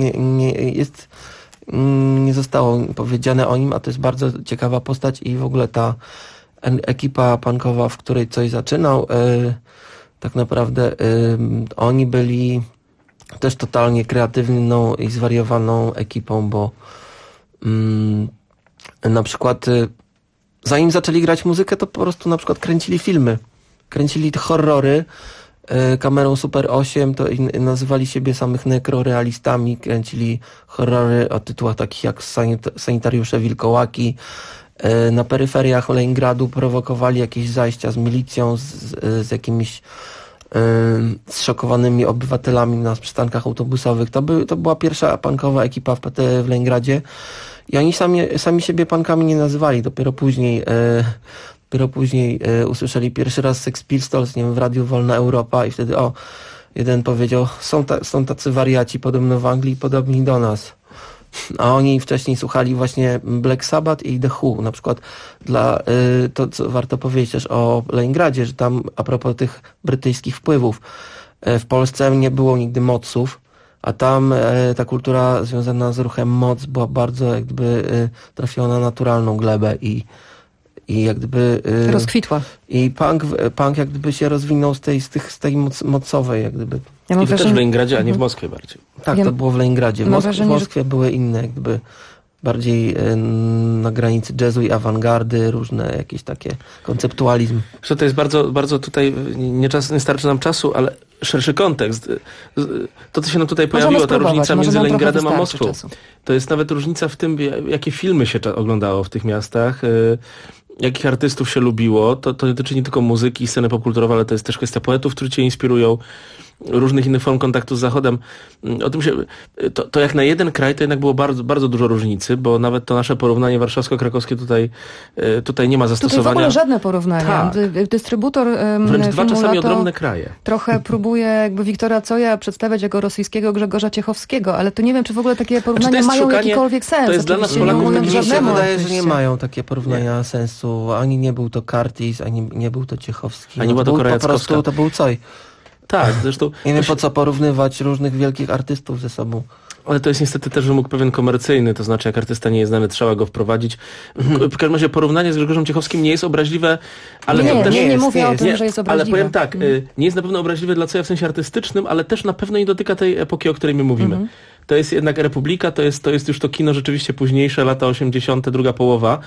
nie zostało powiedziane o nim, a to jest bardzo ciekawa postać i w ogóle ta ekipa punkowa, w której Coy zaczynał, tak naprawdę oni byli też totalnie kreatywną i zwariowaną ekipą, bo na przykład zanim zaczęli grać muzykę, to po prostu na przykład kręcili filmy. Kręcili horrory kamerą Super 8, to nazywali siebie samych nekrorealistami, kręcili horrory o tytułach takich jak Sanitariusze Wilkołaki. Na peryferiach Leningradu prowokowali jakieś zajścia z milicją, z jakimiś zszokowanymi obywatelami na przystankach autobusowych. To była pierwsza punkowa ekipa w Leningradzie i oni sami siebie punkami nie nazywali. Dopiero później usłyszeli pierwszy raz Sex Pistols, nie wiem, w radiu Wolna Europa i wtedy jeden powiedział, są tacy wariaci podobno w Anglii, podobni do nas. A oni wcześniej słuchali właśnie Black Sabbath i The Who. Na przykład to co warto powiedzieć też o Leningradzie, że tam a propos tych brytyjskich wpływów, w Polsce nie było nigdy moców, a tam ta kultura związana z ruchem moc była bardzo jak gdyby trafiła na naturalną glebę i jak gdyby rozkwitła. I punk jak gdyby się rozwinął z tej mocowej jak gdyby. I to też w Leningradzie, a nie w Moskwie bardziej. Tak, to było w Leningradzie. W Moskwie były inne jak gdyby bardziej na granicy jazzu i awangardy, różne jakieś takie konceptualizm. To jest bardzo, bardzo tutaj nie starczy nam czasu, ale szerszy kontekst. To, co się nam tutaj pojawiło, ta różnica między Leningradem a Moskwą. To jest nawet różnica w tym, jakie filmy się oglądało w tych miastach, jakich artystów się lubiło. To dotyczy nie tylko muzyki i sceny popkulturowej, ale to jest też kwestia poetów, którzy cię inspirują, różnych innych form kontaktu z Zachodem. O tym to jak na jeden kraj to jednak było bardzo, bardzo dużo różnicy, bo nawet to nasze porównanie warszawsko-krakowskie tutaj nie ma zastosowania. Tutaj w ogóle żadne porównania. Tak. Dystrybutor wręcz dwa czasami odrębne kraje. Trochę próbuje jakby Wiktora Coya przedstawiać jako rosyjskiego Grzegorza Ciechowskiego, ale to nie wiem, czy w ogóle takie porównania mają jakikolwiek sens. To jest dla nas Polaków mi się wydaje, że nie mają takie porównania sensu. Ani nie był to Curtis, ani nie był to Ciechowski. Ani była to Korea po prostu to był Coy. Tak, zresztą... Nie wiem po co porównywać różnych wielkich artystów ze sobą. Ale to jest niestety też wymóg pewien komercyjny, to znaczy jak artysta nie jest znany, trzeba go wprowadzić. W każdym razie porównanie z Grzegorzem Ciechowskim nie jest obraźliwe, ale nie mówię o tym, że jest obraźliwe. Ale powiem tak, nie jest na pewno obraźliwe dla Coya w sensie artystycznym, ale też na pewno nie dotyka tej epoki, o której my mówimy. To jest jednak Republika, to jest już to kino rzeczywiście późniejsze, lata 80., druga połowa.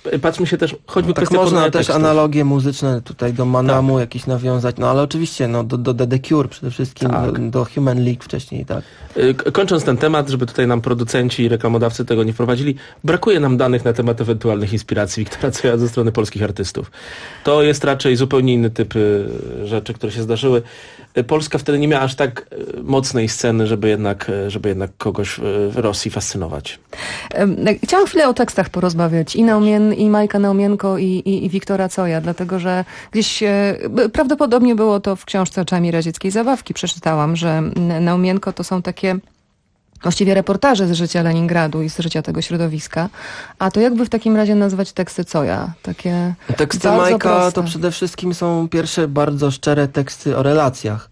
patrzmy się też, choćby tak można też analogie muzyczne tutaj do Manamu jakieś nawiązać, no ale oczywiście do The Cure przede wszystkim, do Human League wcześniej, tak. Kończąc ten temat, żeby tutaj nam producenci i reklamodawcy tego nie wprowadzili, brakuje nam danych na temat ewentualnych inspiracji Wiktora Coya ze strony polskich artystów. To jest raczej zupełnie inny typ rzeczy, które się zdarzyły. Polska wtedy nie miała aż tak mocnej sceny, żeby jednak kogoś w Rosji fascynować. Chciałam chwilę o tekstach porozmawiać. I Majka Naumienko i Wiktora Coya, dlatego że gdzieś prawdopodobnie było to w książce Oczami radzieckiej zabawki. Przeczytałam, że Naumienko to są takie właściwie reportaże z życia Leningradu i z życia tego środowiska. A to jakby w takim razie nazwać teksty Coya? Takie teksty Majka proste. To przede wszystkim są pierwsze bardzo szczere teksty o relacjach.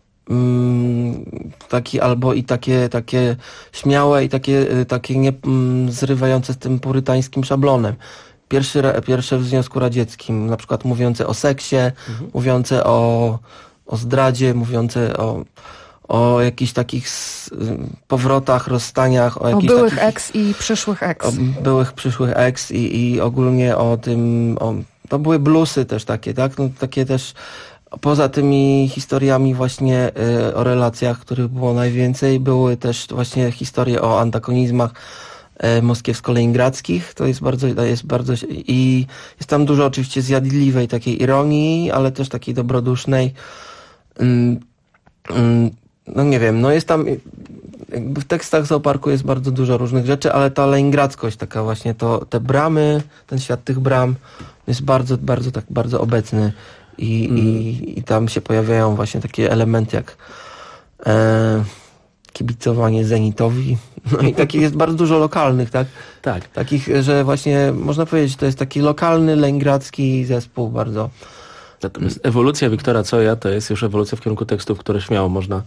Takie śmiałe i takie nie zrywające z tym purytańskim szablonem. Pierwsze w Związku Radzieckim, na przykład mówiące o seksie, mówiące o zdradzie, mówiące o jakichś takich powrotach, rozstaniach. O byłych ex i przyszłych ex. O byłych, przyszłych ex i ogólnie o tym, to były bluesy też takie, tak? No, takie też, poza tymi historiami właśnie o relacjach, których było najwięcej, były też właśnie historie o antagonizmach moskiewsko-leningradzkich. To jest bardzo i jest tam dużo oczywiście zjadliwej takiej ironii, ale też takiej dobrodusznej. No nie wiem, no jest tam jakby w tekstach Zooparku jest bardzo dużo różnych rzeczy, ale ta leningradzkość taka właśnie, te bramy, ten świat tych bram jest bardzo obecny i tam się pojawiają właśnie takie elementy jak kibicowanie Zenitowi, no i takich jest bardzo dużo lokalnych, tak? Tak. Takich, że właśnie można powiedzieć, to jest taki lokalny leningradzki zespół bardzo. Natomiast ewolucja Wiktora Coya to jest już ewolucja w kierunku tekstów, które śmiało można...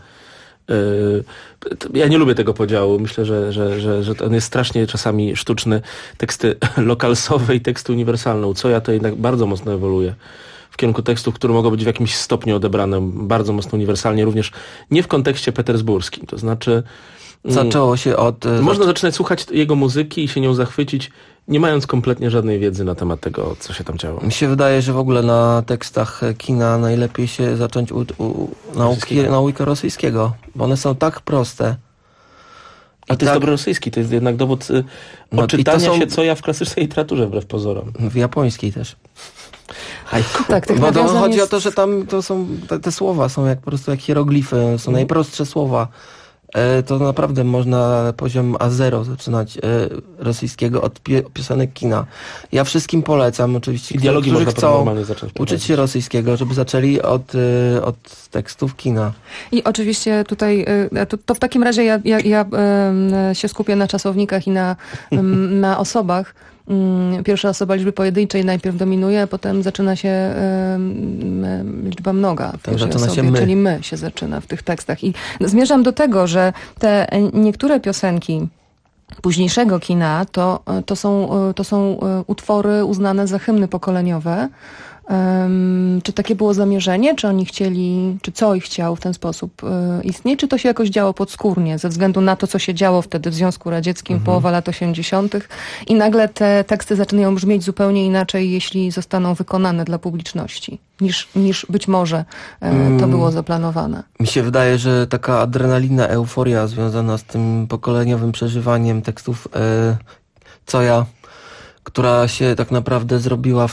Ja nie lubię tego podziału. Myślę, że on jest strasznie czasami sztuczny. Teksty lokalsowe i teksty uniwersalne. U Coya to jednak bardzo mocno ewoluuje w kierunku tekstów, które mogą być w jakimś stopniu odebrane bardzo mocno uniwersalnie, również nie w kontekście petersburskim. To znaczy... Zaczęło się od... Można zaczynać słuchać jego muzyki i się nią zachwycić, nie mając kompletnie żadnej wiedzy na temat tego, co się tam działo. Mi się wydaje, że w ogóle na tekstach kina najlepiej się zacząć nauki rosyjskiego, bo one są tak proste. A to jest dobry rosyjski, to jest jednak dowód odczytania się Coya w klasycznej literaturze, wbrew pozorom. W japońskiej też. Tak, bo chodzi o to, że tam to są, te słowa są po prostu jak hieroglify, są najprostsze słowa. To naprawdę można poziom A0 zaczynać rosyjskiego od piosenek kina. Ja wszystkim polecam oczywiście, którzy chcą uczyć się rosyjskiego, żeby zaczęli od tekstów kina. I oczywiście tutaj, to w takim razie ja się skupię na czasownikach i na osobach. Pierwsza osoba liczby pojedynczej najpierw dominuje, a potem zaczyna się liczba mnoga w pierwszej osobie, czyli my się zaczyna w tych tekstach. I zmierzam do tego, że te niektóre piosenki późniejszego kina to są utwory uznane za hymny pokoleniowe. Czy takie było zamierzenie? Czy oni chcieli, czy Coy chciał w ten sposób istnieć? Czy to się jakoś działo podskórnie ze względu na to, co się działo wtedy w Związku Radzieckim, połowa lat 80. i nagle te teksty zaczynają brzmieć zupełnie inaczej, jeśli zostaną wykonane dla publiczności, niż być może to było zaplanowane. Mi się wydaje, że taka adrenalina, euforia związana z tym pokoleniowym przeżywaniem tekstów Coya, która się tak naprawdę zrobiła w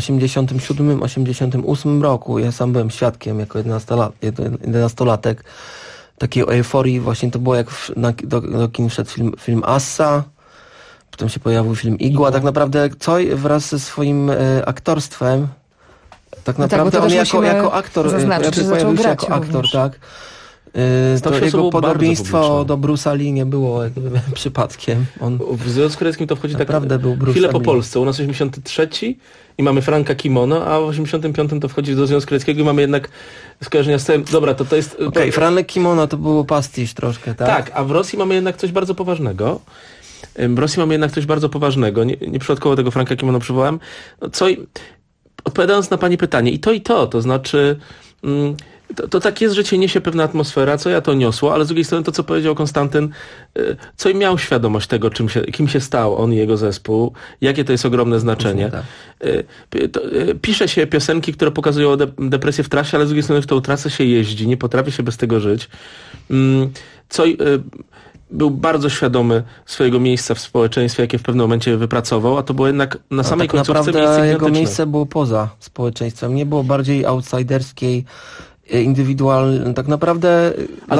87-88 roku. Ja sam byłem świadkiem jako 11-latek takiej euforii. Właśnie to było jak do kin wszedł film Assa, potem się pojawił film Igła. Tak naprawdę Coy wraz ze swoim aktorstwem, tak naprawdę on jako aktor pojawił się jako aktor, tak? To jego podobieństwo do Bruce'a Lee nie było jakby przypadkiem. W Związku Radzieckim to wchodzi naprawdę tak był chwilę po Polsce. U nas 83 i mamy Franka Kimono, a w 85 to wchodzi do Związku Radzieckiego i mamy jednak skojarzenia z tym. Dobra, to jest... Okej, Franek Kimono to było pastisz troszkę, tak? Tak, a w Rosji mamy jednak coś bardzo poważnego. Nie przypadkowo tego Franka Kimono przywołałem. Odpowiadając na pani pytanie, i to, to znaczy... To tak jest, że cię niesie pewna atmosfera, co ja to niosło, ale z drugiej strony to, co powiedział Konstantyn, co miał świadomość tego, kim się stał on i jego zespół, jakie to jest ogromne znaczenie. Pisze się piosenki, które pokazują depresję w trasie, ale z drugiej strony w tą trasę się jeździ, nie potrafi się bez tego żyć. Był bardzo świadomy swojego miejsca w społeczeństwie, jakie w pewnym momencie wypracował, a to było jednak na samej końcówce miejsce gigantyczne. Jego miejsce było poza społeczeństwem, nie było bardziej outsiderskiej, indywidualnej. Tak naprawdę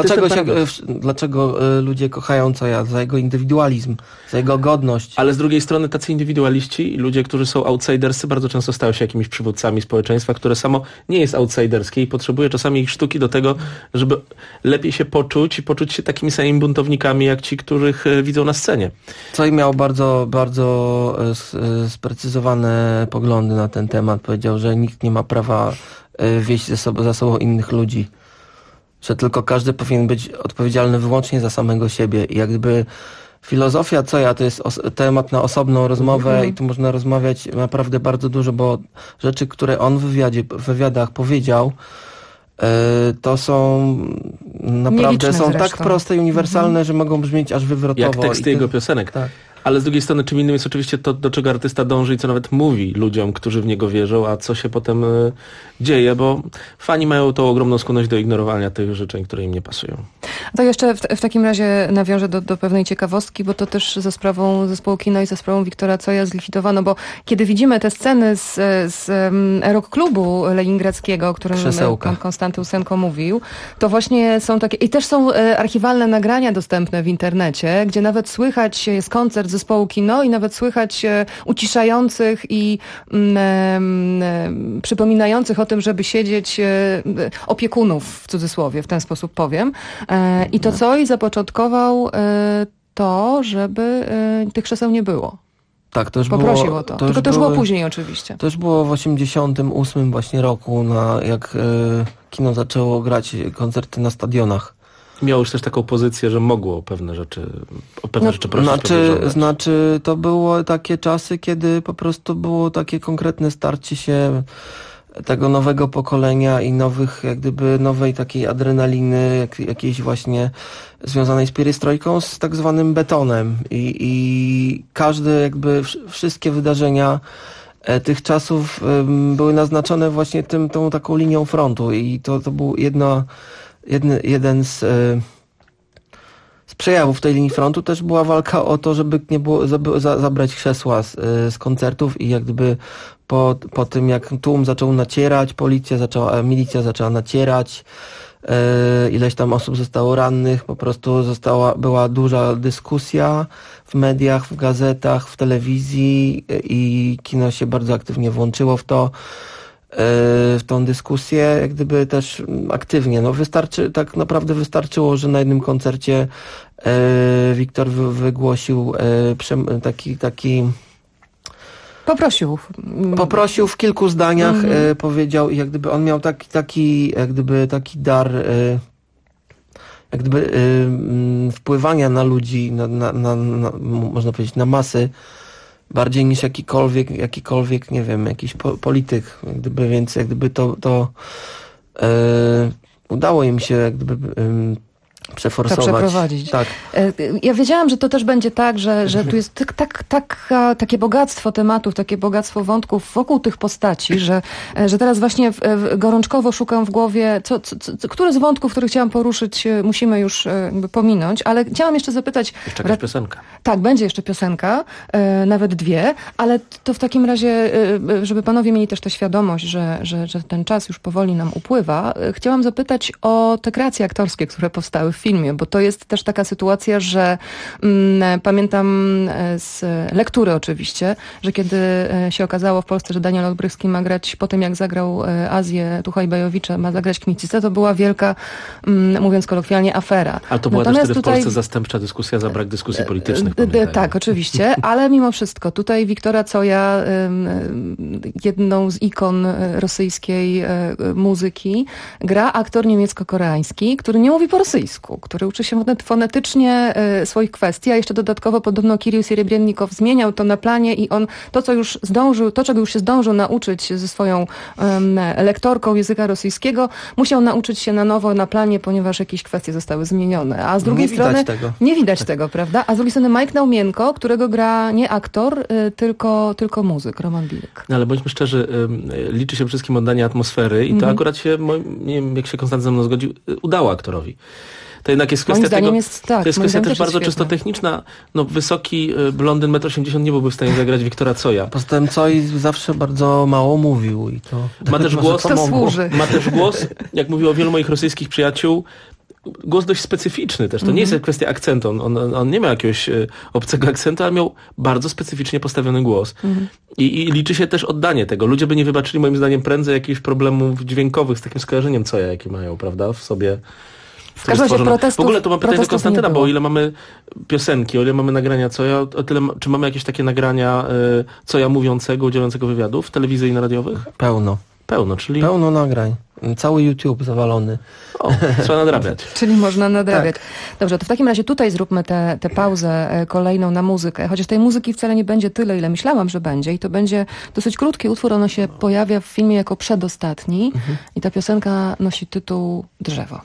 dlaczego ludzie kochają Coya? Za jego indywidualizm, za jego godność. Ale z drugiej strony tacy indywidualiści i ludzie, którzy są outsidersy, bardzo często stają się jakimiś przywódcami społeczeństwa, które samo nie jest outsiderskie i potrzebuje czasami ich sztuki do tego, żeby lepiej się poczuć i poczuć się takimi samymi buntownikami, jak ci, których widzą na scenie. Coy miał bardzo, bardzo sprecyzowane poglądy na ten temat. Powiedział, że nikt nie ma prawa wieść za sobą innych ludzi. Że tylko każdy powinien być odpowiedzialny wyłącznie za samego siebie. I jak gdyby filozofia Coya to jest temat na osobną rozmowę i tu można rozmawiać naprawdę bardzo dużo, bo rzeczy, które on w wywiadach powiedział, to są naprawdę tak proste i uniwersalne, że mogą brzmieć aż wywrotowo. Jak teksty jego piosenek. Tak. Ale z drugiej strony czym innym jest oczywiście to, do czego artysta dąży i co nawet mówi ludziom, którzy w niego wierzą, a co się potem dzieje, bo fani mają tą ogromną skłonność do ignorowania tych życzeń, które im nie pasują. To jeszcze w takim razie nawiążę do pewnej ciekawostki, bo to też za sprawą zespołu Kino i za sprawą Wiktora Coya zlikwidowano, bo kiedy widzimy te sceny z rock klubu leningradzkiego, o którym Konstanty Usenko mówił, to właśnie są takie, i też są archiwalne nagrania dostępne w internecie, gdzie nawet słychać jest koncert zespołu Kino i nawet słychać uciszających i przypominających o tym, żeby siedzieć opiekunów, w cudzysłowie, w ten sposób powiem. I to Coy zapoczątkował to, żeby tych krzeseł nie było. Tak, to już poprosił było, o to. Tylko to już było później oczywiście. To już było w 1988 właśnie roku, jak Kino zaczęło grać koncerty na stadionach. Miało już też taką pozycję, że mogło pewne rzeczy prosić. Znaczy, to było takie czasy, kiedy po prostu było takie konkretne starcie się tego nowego pokolenia i nowej takiej adrenaliny, jakiejś właśnie związanej z pierestrojką, z tak zwanym betonem. I każde wszystkie wydarzenia tych czasów były naznaczone właśnie tą taką linią frontu i to był jeden z przejawów tej linii frontu też była walka o to, żeby nie było zabrać krzesła z koncertów i jak gdyby po tym jak tłum zaczął nacierać, milicja zaczęła nacierać, ileś tam osób zostało rannych, po prostu była duża dyskusja w mediach, w gazetach, w telewizji i Kino się bardzo aktywnie włączyło w tą dyskusję, jak gdyby też aktywnie. Tak naprawdę wystarczyło, że na jednym koncercie Wiktor wygłosił taki Poprosił w kilku zdaniach, powiedział, jak gdyby on miał taki dar wpływania na ludzi, można powiedzieć, na masy, bardziej niż jakikolwiek, nie wiem, jakiś polityk, więc to udało im się przeforsować. To przeprowadzić. Tak. Ja wiedziałam, że to też będzie tak, że tu jest takie bogactwo tematów, takie bogactwo wątków wokół tych postaci, że teraz właśnie gorączkowo szukam w głowie, które z wątków, które chciałam poruszyć, musimy już pominąć, ale chciałam jeszcze zapytać... Jeszcze jakaś piosenka. Tak, będzie jeszcze piosenka, nawet dwie, ale to w takim razie, żeby panowie mieli też tę świadomość, że ten czas już powoli nam upływa, chciałam zapytać o te kreacje aktorskie, które powstały w filmie, bo to jest też taka sytuacja, że pamiętam z lektury oczywiście, że kiedy się okazało w Polsce, że Daniel Olbrychski ma grać po tym, jak zagrał Azję Tuchaj-Bajowicza, ma zagrać Kmicica, to była wielka, mówiąc kolokwialnie, afera. Ale to była też wtedy w Polsce zastępcza dyskusja za brak dyskusji politycznych. Tak, oczywiście, ale mimo wszystko tutaj Wiktora Coya, jedną z ikon rosyjskiej muzyki, gra aktor niemiecko-koreański, który nie mówi po rosyjsku. języku, który uczy się fonetycznie swoich kwestii, a jeszcze dodatkowo podobno Kirill Serebrennikow zmieniał to na planie i on czego już się zdążył nauczyć ze swoją lektorką języka rosyjskiego, musiał nauczyć się na nowo na planie, ponieważ jakieś kwestie zostały zmienione. A z drugiej strony nie widać tego, prawda? A z drugiej strony Mike Naumienko, którego gra nie aktor, tylko muzyk, Roman Bilek. No ale bądźmy szczerzy, liczy się przede wszystkim oddanie atmosfery i to akurat się, nie wiem jak się Konstanty ze mną zgodził, udało aktorowi. To jednak jest kwestia tego, to jest kwestia też bardzo czysto techniczna. No, wysoki blondyn 1,80 m nie byłby w stanie zagrać Wiktora Tsoja. Poza tym Tsoj zawsze bardzo mało mówił i to ma też głos, jak mówiło wielu moich rosyjskich przyjaciół, głos dość specyficzny też. To nie jest kwestia akcentu. On nie miał jakiegoś obcego akcentu, ale miał bardzo specyficznie postawiony głos. I liczy się też oddanie tego. Ludzie by nie wybaczyli moim zdaniem prędzej jakichś problemów dźwiękowych z takim skojarzeniem Tsoja, jakie mają, prawda, w sobie. W każdym razie protestów. W ogóle to mam pytanie do Konstantyna, bo o ile mamy piosenki, o ile mamy nagrania Tsoja, o tyle czy mamy jakieś takie nagrania Tsoja mówiącego, udzielającego wywiadów telewizyjno-radiowych? Pełno, czyli... Pełno nagrań. Cały YouTube zawalony. O, trzeba nadrabiać. Czyli można nadrabiać. Tak. Dobrze, to w takim razie tutaj zróbmy tę pauzę kolejną na muzykę. Chociaż tej muzyki wcale nie będzie tyle, ile myślałam, że będzie. I to będzie dosyć krótki utwór. Ono się pojawia w filmie jako przedostatni. I ta piosenka nosi tytuł Drzewo.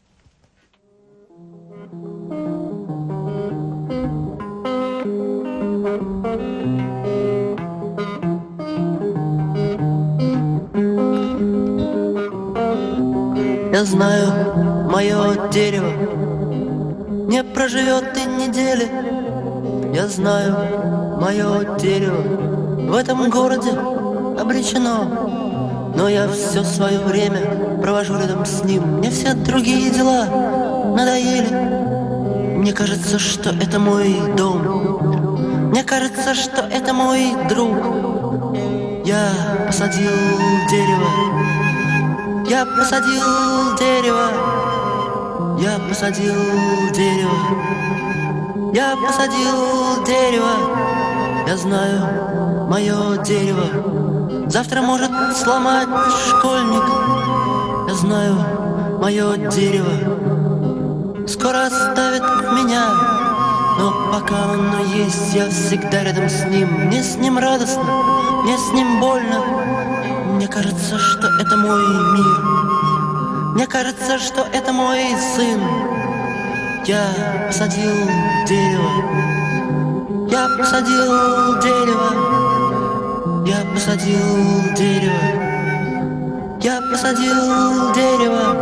Я знаю, мое дерево не проживет и недели. Я знаю, мое дерево в этом городе обречено. Но я все свое время провожу рядом с ним. Мне все другие дела надоели. Мне кажется, что это мой дом. Мне кажется, что это мой друг. Я посадил дерево. Я посадил дерево, я посадил дерево, я посадил дерево. Я знаю, мое дерево завтра может сломать школьник. Я знаю, мое дерево скоро оставит меня. Но пока оно есть, я всегда рядом с ним. Мне с ним радостно, мне с ним больно. Мне кажется, что это мой мир. Мне кажется, что это мой сын. Я посадил дерево. Я посадил дерево. Я посадил дерево. Я посадил дерево.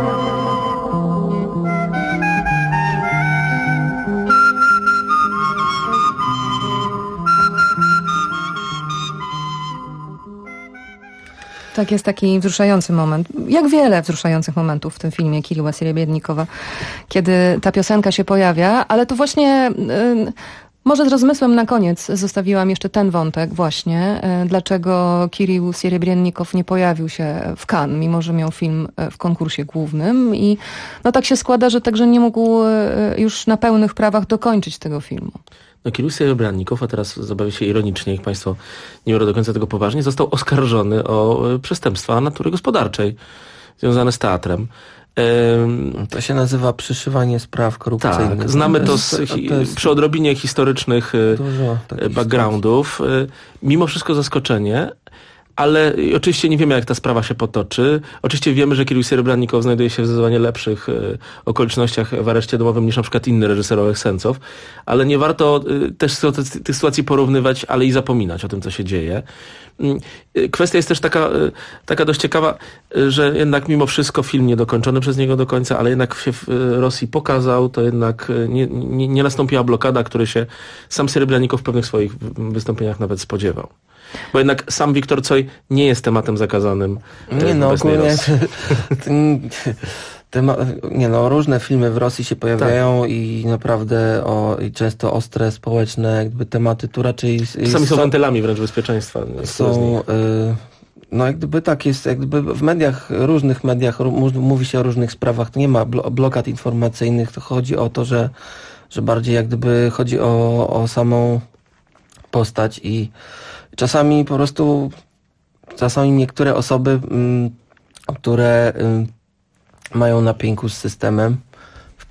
Tak, jest taki wzruszający moment. Jak wiele wzruszających momentów w tym filmie Kirilla Serebrennikowa, kiedy ta piosenka się pojawia, ale to właśnie może z rozmysłem na koniec zostawiłam jeszcze ten wątek właśnie, dlaczego Kirill Serebrennikow nie pojawił się w Cannes, mimo że miał film w konkursie głównym i no tak się składa, że także nie mógł już na pełnych prawach dokończyć tego filmu. No, Kirill Serebrennikow, a teraz zabawię się ironicznie, jak państwo nie biorą do końca tego poważnie, został oskarżony o przestępstwa natury gospodarczej związane z teatrem. To się nazywa przyszywanie spraw korupcyjnych. Tak, znamy to przy odrobinie historycznych backgroundów. Mimo wszystko zaskoczenie, ale oczywiście nie wiemy, jak ta sprawa się potoczy. Oczywiście wiemy, że Kirill Serebrennikow znajduje się w zdecydowanie lepszych okolicznościach w areszcie domowym niż na przykład inny reżyser Oleg Sencow, ale nie warto też tych sytuacji porównywać, ale i zapominać o tym, co się dzieje. Kwestia jest też taka dość ciekawa, że jednak mimo wszystko film nie dokończony przez niego do końca, ale jednak się w Rosji pokazał, to jednak nie nastąpiła blokada, której się sam Serebrennikow w pewnych swoich wystąpieniach nawet spodziewał. Bo jednak sam Wiktor Tsoj nie jest tematem zakazanym w obecnej Rosji. Różne filmy w Rosji się pojawiają i naprawdę i często ostre społeczne jakby tematy, tu raczej... Czasami są wentylami wręcz bezpieczeństwa. Jak gdyby tak jest, jak gdyby w mediach, różnych mediach mówi się o różnych sprawach, to nie ma blokad informacyjnych, to chodzi o to, że bardziej jak gdyby chodzi o samą postać i czasami po prostu, niektóre osoby, które mają na pięku z systemem, w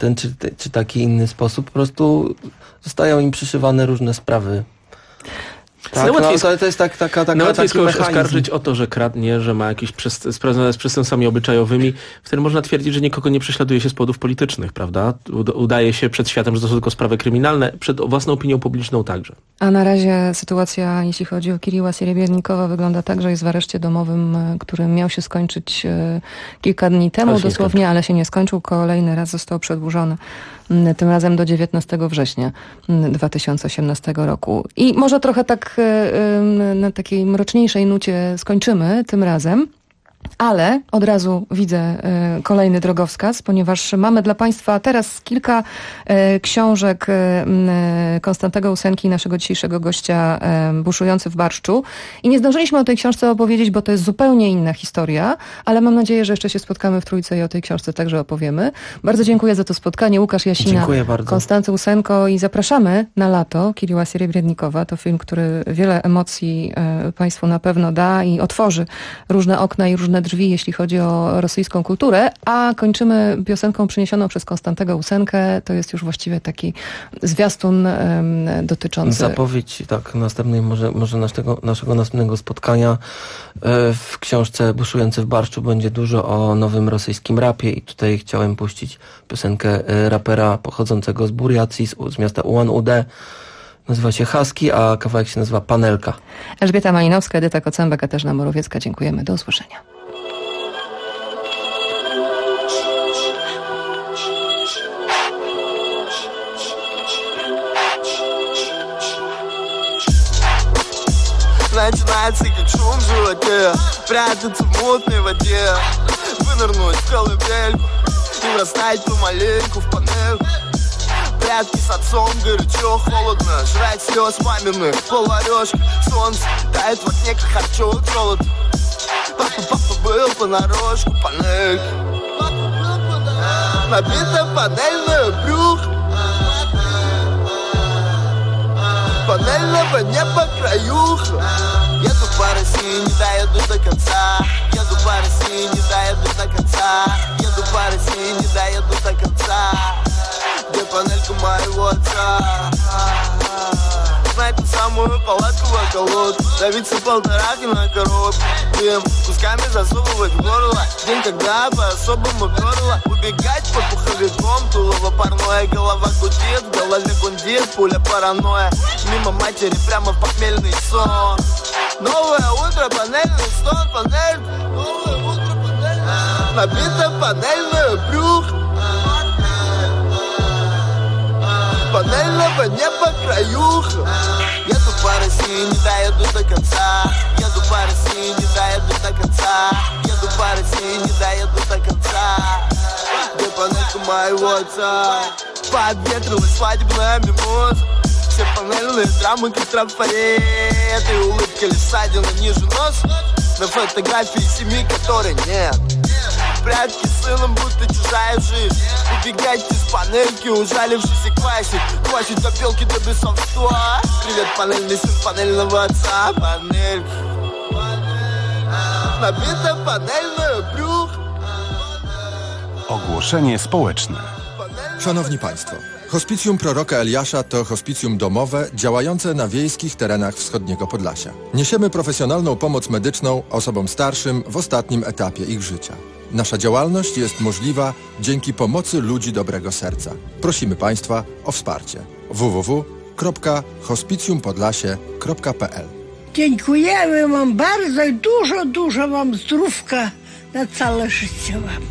ten czy taki inny sposób. Po prostu zostają im przyszywane różne sprawy. Tak, to jest taka łatwiej jest kogoś mechanizm. oskarżyć o to, że kradnie, że ma jakieś sprawy z przestępstwami obyczajowymi. Wtedy można twierdzić, że nikogo nie prześladuje się z powodów politycznych, prawda? Udaje się przed światem, że to są tylko sprawy kryminalne, przed własną opinią publiczną także. A na razie sytuacja, jeśli chodzi o Kiriła Sierebiernikowa, wygląda tak, że jest w areszcie domowym, który miał się skończyć kilka dni temu dosłownie, ale się nie skończył. Kolejny raz został przedłużony, tym razem do 19 września 2018 roku. I może trochę tak na takiej mroczniejszej nucie skończymy tym razem. Ale od razu widzę kolejny drogowskaz, ponieważ mamy dla Państwa teraz kilka książek Konstantego Usenki, naszego dzisiejszego gościa, buszujący w barszczu. I nie zdążyliśmy o tej książce opowiedzieć, bo to jest zupełnie inna historia, ale mam nadzieję, że jeszcze się spotkamy w trójce i o tej książce także opowiemy. Bardzo dziękuję za to spotkanie. Łukasz Jasina, Konstanty Usenko i zapraszamy na lato Kiriła Sierebiernikowa. To film, który wiele emocji Państwu na pewno da i otworzy różne okna i różne drzwi, jeśli chodzi o rosyjską kulturę, a kończymy piosenką przyniesioną przez Konstantego Usenkę. To jest już właściwie taki zwiastun dotyczący... Zapowiedź, tak, następnej, może naszego następnego spotkania. W książce Buszujący w barszczu będzie dużo o nowym rosyjskim rapie i tutaj chciałem puścić piosenkę rapera pochodzącego z Buriacji, z miasta Ulan-Ude. Nazywa się Husky, a kawałek się nazywa Panelka. Elżbieta Malinowska, Edyta Kocęba, Katarzyna Morowiecka. Dziękujemy. Do usłyszenia. Начинается как шум в животе, прятаться в мутной воде, вынырнуть в колыбельку и врастать помаленьку в панельку. Прятки с отцом, горячо, холодно, жрать слез маминых, полварёшек, солнце тает в окне, как харчо золото. Папа был понарошку, панелька, набита панельная брюхо, панельного неба краюха. Еду по России, не доеду до конца. Еду по России, не доеду до конца. Еду по России, не доеду до конца. Где панелька моего отца? Знать ту самую палатку в околотку, давиться полторахи на коробку, дым кусками засовывать в горло. День, когда по-особому горло, убегать под пуховиком, тулово парное, голова гудит, в голове гундит, пуля паранойя. Мимо матери прямо в похмельный сон. Новое утро, панельный стон, панель. Новое утро, панельный. Набито панельное брюхо. Панельного неба краюха. Еду по России, не доеду до конца. Еду по России, не доеду до конца. Еду по России, не доеду до конца. Где панелька моего отца? Подветрилась свадебная мимоза. Все панельные драмы, как трафарет. И улыбка лишь ссадина ниже носа. На фотографии семьи, которой нет. Прятки с сыном, будто чужая жизнь. Убегать из панельки, ужалившийся классик. Хватит допелки до бесовства. Привет, панельный сын панельного отца. Панелька. Nabita panelne brzuch. Ogłoszenie społeczne. Szanowni Państwo, Hospicjum Proroka Eliasza to hospicjum domowe działające na wiejskich terenach wschodniego Podlasia. Niesiemy profesjonalną pomoc medyczną osobom starszym w ostatnim etapie ich życia. Nasza działalność jest możliwa dzięki pomocy ludzi dobrego serca. Prosimy Państwa o wsparcie. www.hospicjumpodlasie.pl. Dziękujemy Wam bardzo i dużo Wam zdrówka na całe życie Wam.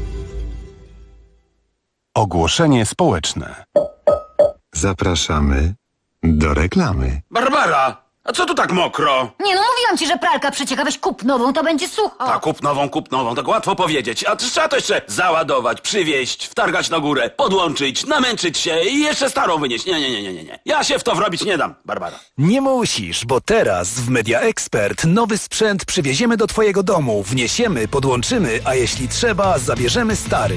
Ogłoszenie społeczne. Zapraszamy do reklamy. Barbara, a co tu tak mokro? Nie no, mówiłam ci, że pralka przecieka, weź kup nową, to będzie sucho. A kup nową, tak łatwo powiedzieć. A trzeba to jeszcze załadować, przywieźć, wtargać na górę, podłączyć, namęczyć się i jeszcze starą wynieść. Nie. Ja się w to wrobić nie dam, Barbara. Nie musisz, bo teraz w Media Expert nowy sprzęt przywieziemy do Twojego domu, wniesiemy, podłączymy, a jeśli trzeba, zabierzemy stary.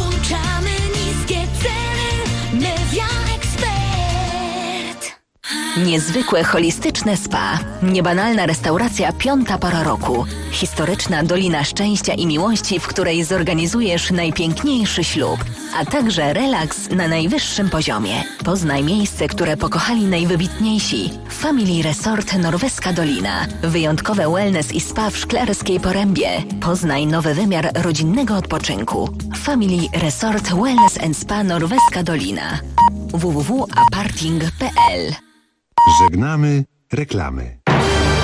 Włączamy niskie ceny, Media Expert. Niezwykłe holistyczne spa. Niebanalna restauracja piąta pora roku. Historyczna Dolina Szczęścia i Miłości, w której zorganizujesz najpiękniejszy ślub. A także relaks na najwyższym poziomie. Poznaj miejsce, które pokochali najwybitniejsi. Family Resort Norweska Dolina. Wyjątkowe wellness i spa w Szklarskiej Porębie. Poznaj nowy wymiar rodzinnego odpoczynku. Family Resort Wellness and Spa Norweska Dolina. www.aparting.pl. Żegnamy reklamy.